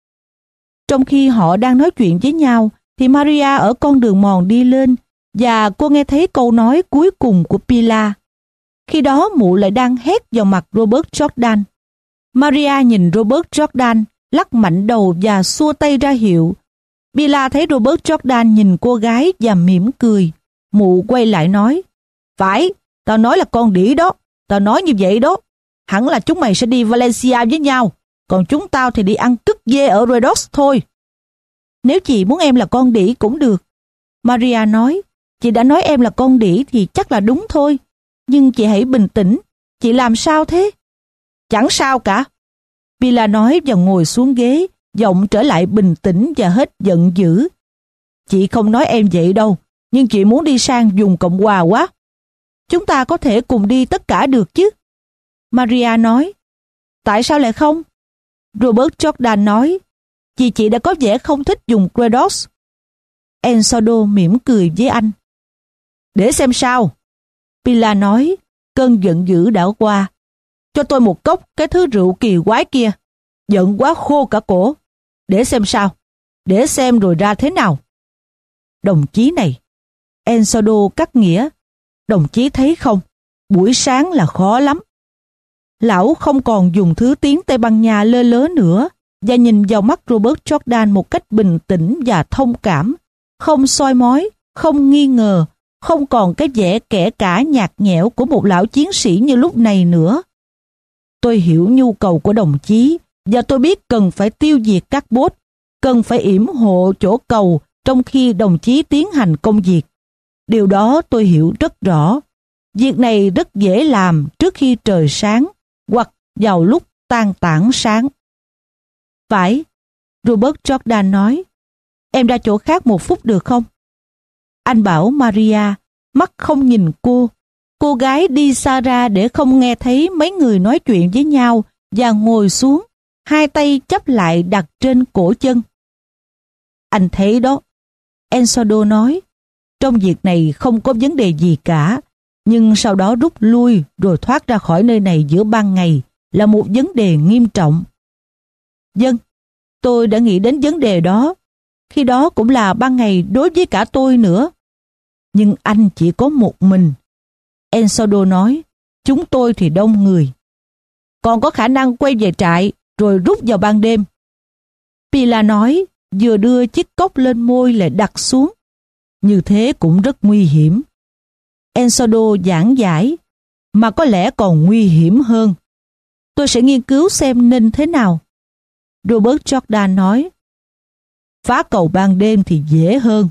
Trong khi họ đang nói chuyện với nhau, thì Maria ở con đường mòn đi lên, và cô nghe thấy câu nói cuối cùng của Pila. Khi đó mụ lại đang hét vào mặt Robert Jordan. Maria nhìn Robert Jordan, lắc mạnh đầu và xua tay ra hiệu. Pila thấy Robert Jordan nhìn cô gái và mỉm cười. Mụ quay lại nói, phải, tao nói là con đĩ đó, tao nói như vậy đó. Hẳn là chúng mày sẽ đi Valencia với nhau, còn chúng tao thì đi ăn cứt dê ở Redos thôi. Nếu chị muốn em là con đĩ cũng được. Maria nói, chị đã nói em là con đĩ thì chắc là đúng thôi. Nhưng chị hãy bình tĩnh, chị làm sao thế? Chẳng sao cả. Pila nói và ngồi xuống ghế, giọng trở lại bình tĩnh và hết giận dữ. Chị không nói em vậy đâu, nhưng chị muốn đi sang vùng Cộng Hòa quá. Chúng ta có thể cùng đi tất cả được chứ? Maria nói, tại sao lại không? Robert Jordan nói, vì chị đã có vẻ không thích dùng Credos. Ensodo mỉm cười với anh. Để xem sao. Pila nói, cơn giận dữ đã qua. Cho tôi một cốc cái thứ rượu kỳ quái kia. Giận quá khô cả cổ. Để xem sao. Để xem rồi ra thế nào. Đồng chí này. Ensodo cắt nghĩa. Đồng chí thấy không? Buổi sáng là khó lắm. Lão không còn dùng thứ tiếng Tây Ban Nha lơ lớ nữa, và nhìn vào mắt Robert Jordan một cách bình tĩnh và thông cảm, không soi mói, không nghi ngờ, không còn cái vẻ kẻ cả nhạt nhẽo của một lão chiến sĩ như lúc này nữa. Tôi hiểu nhu cầu của đồng chí, và tôi biết cần phải tiêu diệt các bốt, cần phải yểm hộ chỗ cầu trong khi đồng chí tiến hành công việc. Điều đó tôi hiểu rất rõ. Việc này rất dễ làm trước khi trời sáng, hoặc vào lúc tan tảng sáng. Phải, Robert Jordan nói. Em ra chỗ khác một phút được không? Anh bảo Maria, mắt không nhìn cô. Cô gái đi xa ra để không nghe thấy mấy người nói chuyện với nhau và ngồi xuống, hai tay chắp lại đặt trên cổ chân. Anh thấy đó, Ensodo nói, trong việc này không có vấn đề gì cả, nhưng sau đó rút lui rồi thoát ra khỏi nơi này giữa ban ngày là một vấn đề nghiêm trọng. Vâng, tôi đã nghĩ đến vấn đề đó. Khi đó cũng là ban ngày đối với cả tôi nữa. Nhưng anh chỉ có một mình. Ensodo nói, chúng tôi thì đông người. Còn có khả năng quay về trại rồi rút vào ban đêm. Pila nói, vừa đưa chiếc cốc lên môi lại đặt xuống. Như thế cũng rất nguy hiểm. Ensodo giảng giải, mà có lẽ còn nguy hiểm hơn. Tôi sẽ nghiên cứu xem nên thế nào. Robert Jordan nói, phá cầu ban đêm thì dễ hơn.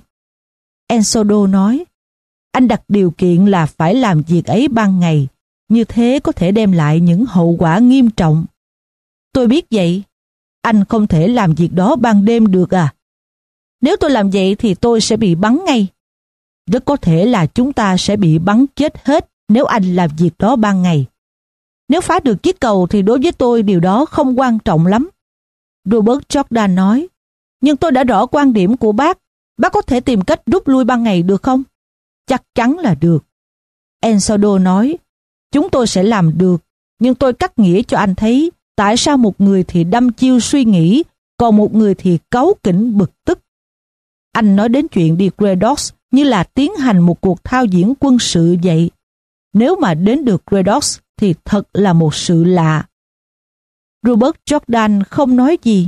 Ensodo nói, anh đặt điều kiện là phải làm việc ấy ban ngày, như thế có thể đem lại những hậu quả nghiêm trọng. Tôi biết vậy, anh không thể làm việc đó ban đêm được à? Nếu tôi làm vậy thì tôi sẽ bị bắn ngay. Rất có thể là chúng ta sẽ bị bắn chết hết nếu anh làm việc đó ban ngày. Nếu phá được chiếc cầu thì đối với tôi điều đó không quan trọng lắm. Robert Jordan nói, nhưng tôi đã rõ quan điểm của bác. Bác có thể tìm cách rút lui ban ngày được không? Chắc chắn là được. Ensodo nói, chúng tôi sẽ làm được, nhưng tôi cắt nghĩa cho anh thấy tại sao một người thì đăm chiêu suy nghĩ, còn một người thì cáu kỉnh bực tức. Anh nói đến chuyện đi Gredos như là tiến hành một cuộc thao diễn quân sự vậy. Nếu mà đến được Gredos thì thật là một sự lạ. Robert Jordan không nói gì.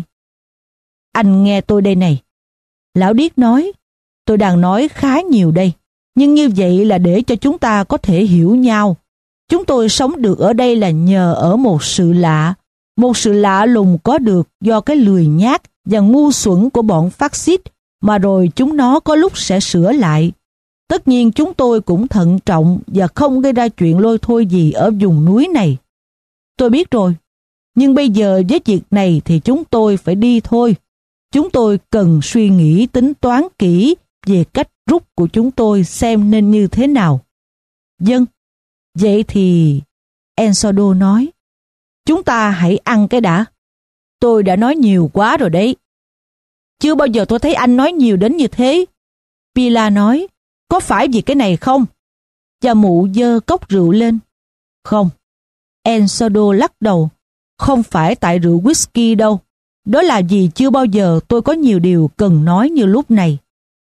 Anh nghe tôi đây này. Lão điếc nói, tôi đang nói khá nhiều đây, nhưng như vậy là để cho chúng ta có thể hiểu nhau. Chúng tôi sống được ở đây là nhờ ở một sự lạ, một sự lạ lùng có được do cái lười nhác và ngu xuẩn của bọn phát xít, mà rồi chúng nó có lúc sẽ sửa lại. Tất nhiên chúng tôi cũng thận trọng và không gây ra chuyện lôi thôi gì ở vùng núi này. Tôi biết rồi, nhưng bây giờ với việc này thì chúng tôi phải đi thôi. Chúng tôi cần suy nghĩ tính toán kỹ về cách rút của chúng tôi xem nên như thế nào. Vâng, vậy thì... Ensodo nói, chúng ta hãy ăn cái đã. Tôi đã nói nhiều quá rồi đấy. Chưa bao giờ tôi thấy anh nói nhiều đến như thế. Pila nói, có phải vì cái này không? Cha mụ giơ cốc rượu lên. Không. Ensodo lắc đầu. Không phải tại rượu whisky đâu. Đó là vì chưa bao giờ tôi có nhiều điều cần nói như lúc này.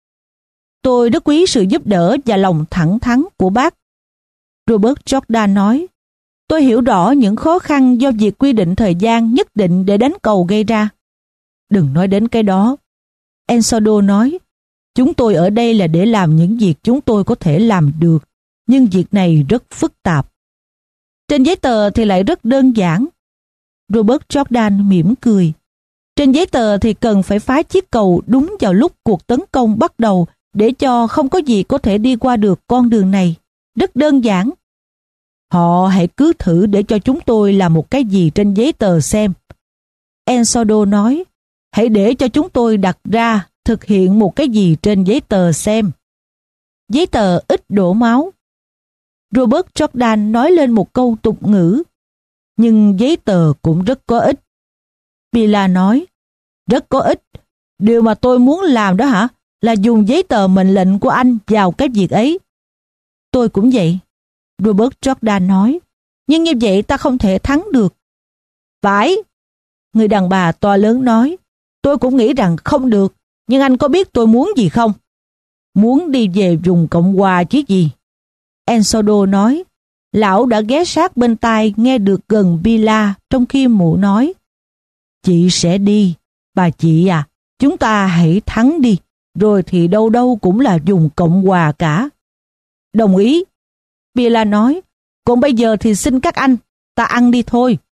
Tôi rất quý sự giúp đỡ và lòng thẳng thắn của bác. Robert Jordan nói, tôi hiểu rõ những khó khăn do việc quy định thời gian nhất định để đánh cầu gây ra. Đừng nói đến cái đó. Ensodo nói, chúng tôi ở đây là để làm những việc chúng tôi có thể làm được, nhưng việc này rất phức tạp. Trên giấy tờ thì lại rất đơn giản. Robert Jordan mỉm cười. Trên giấy tờ thì cần phải phá chiếc cầu đúng vào lúc cuộc tấn công bắt đầu để cho không có gì có thể đi qua được con đường này. Rất đơn giản. Họ hãy cứ thử để cho chúng tôi làm một cái gì trên giấy tờ xem. Ensodo nói, hãy để cho chúng tôi đặt ra thực hiện một cái gì trên giấy tờ xem. Giấy tờ ít đổ máu. Robert Jordan nói lên một câu tục ngữ. Nhưng giấy tờ cũng rất có ích. Pila nói, rất có ích. Điều mà tôi muốn làm đó hả? Là dùng giấy tờ mệnh lệnh của anh vào cái việc ấy. Tôi cũng vậy. Robert Jordan nói, nhưng như vậy ta không thể thắng được. Phải. Người đàn bà to lớn nói, tôi cũng nghĩ rằng không được, nhưng anh có biết tôi muốn gì không? Muốn đi về vùng Cộng Hòa chứ gì. Ensodo nói, lão đã ghé sát bên tai nghe được gần Pila trong khi mụ nói, chị sẽ đi, bà chị à, chúng ta hãy thắng đi, rồi thì đâu đâu cũng là vùng Cộng Hòa cả. Đồng ý. Pila nói, còn bây giờ thì xin các anh, ta ăn đi thôi.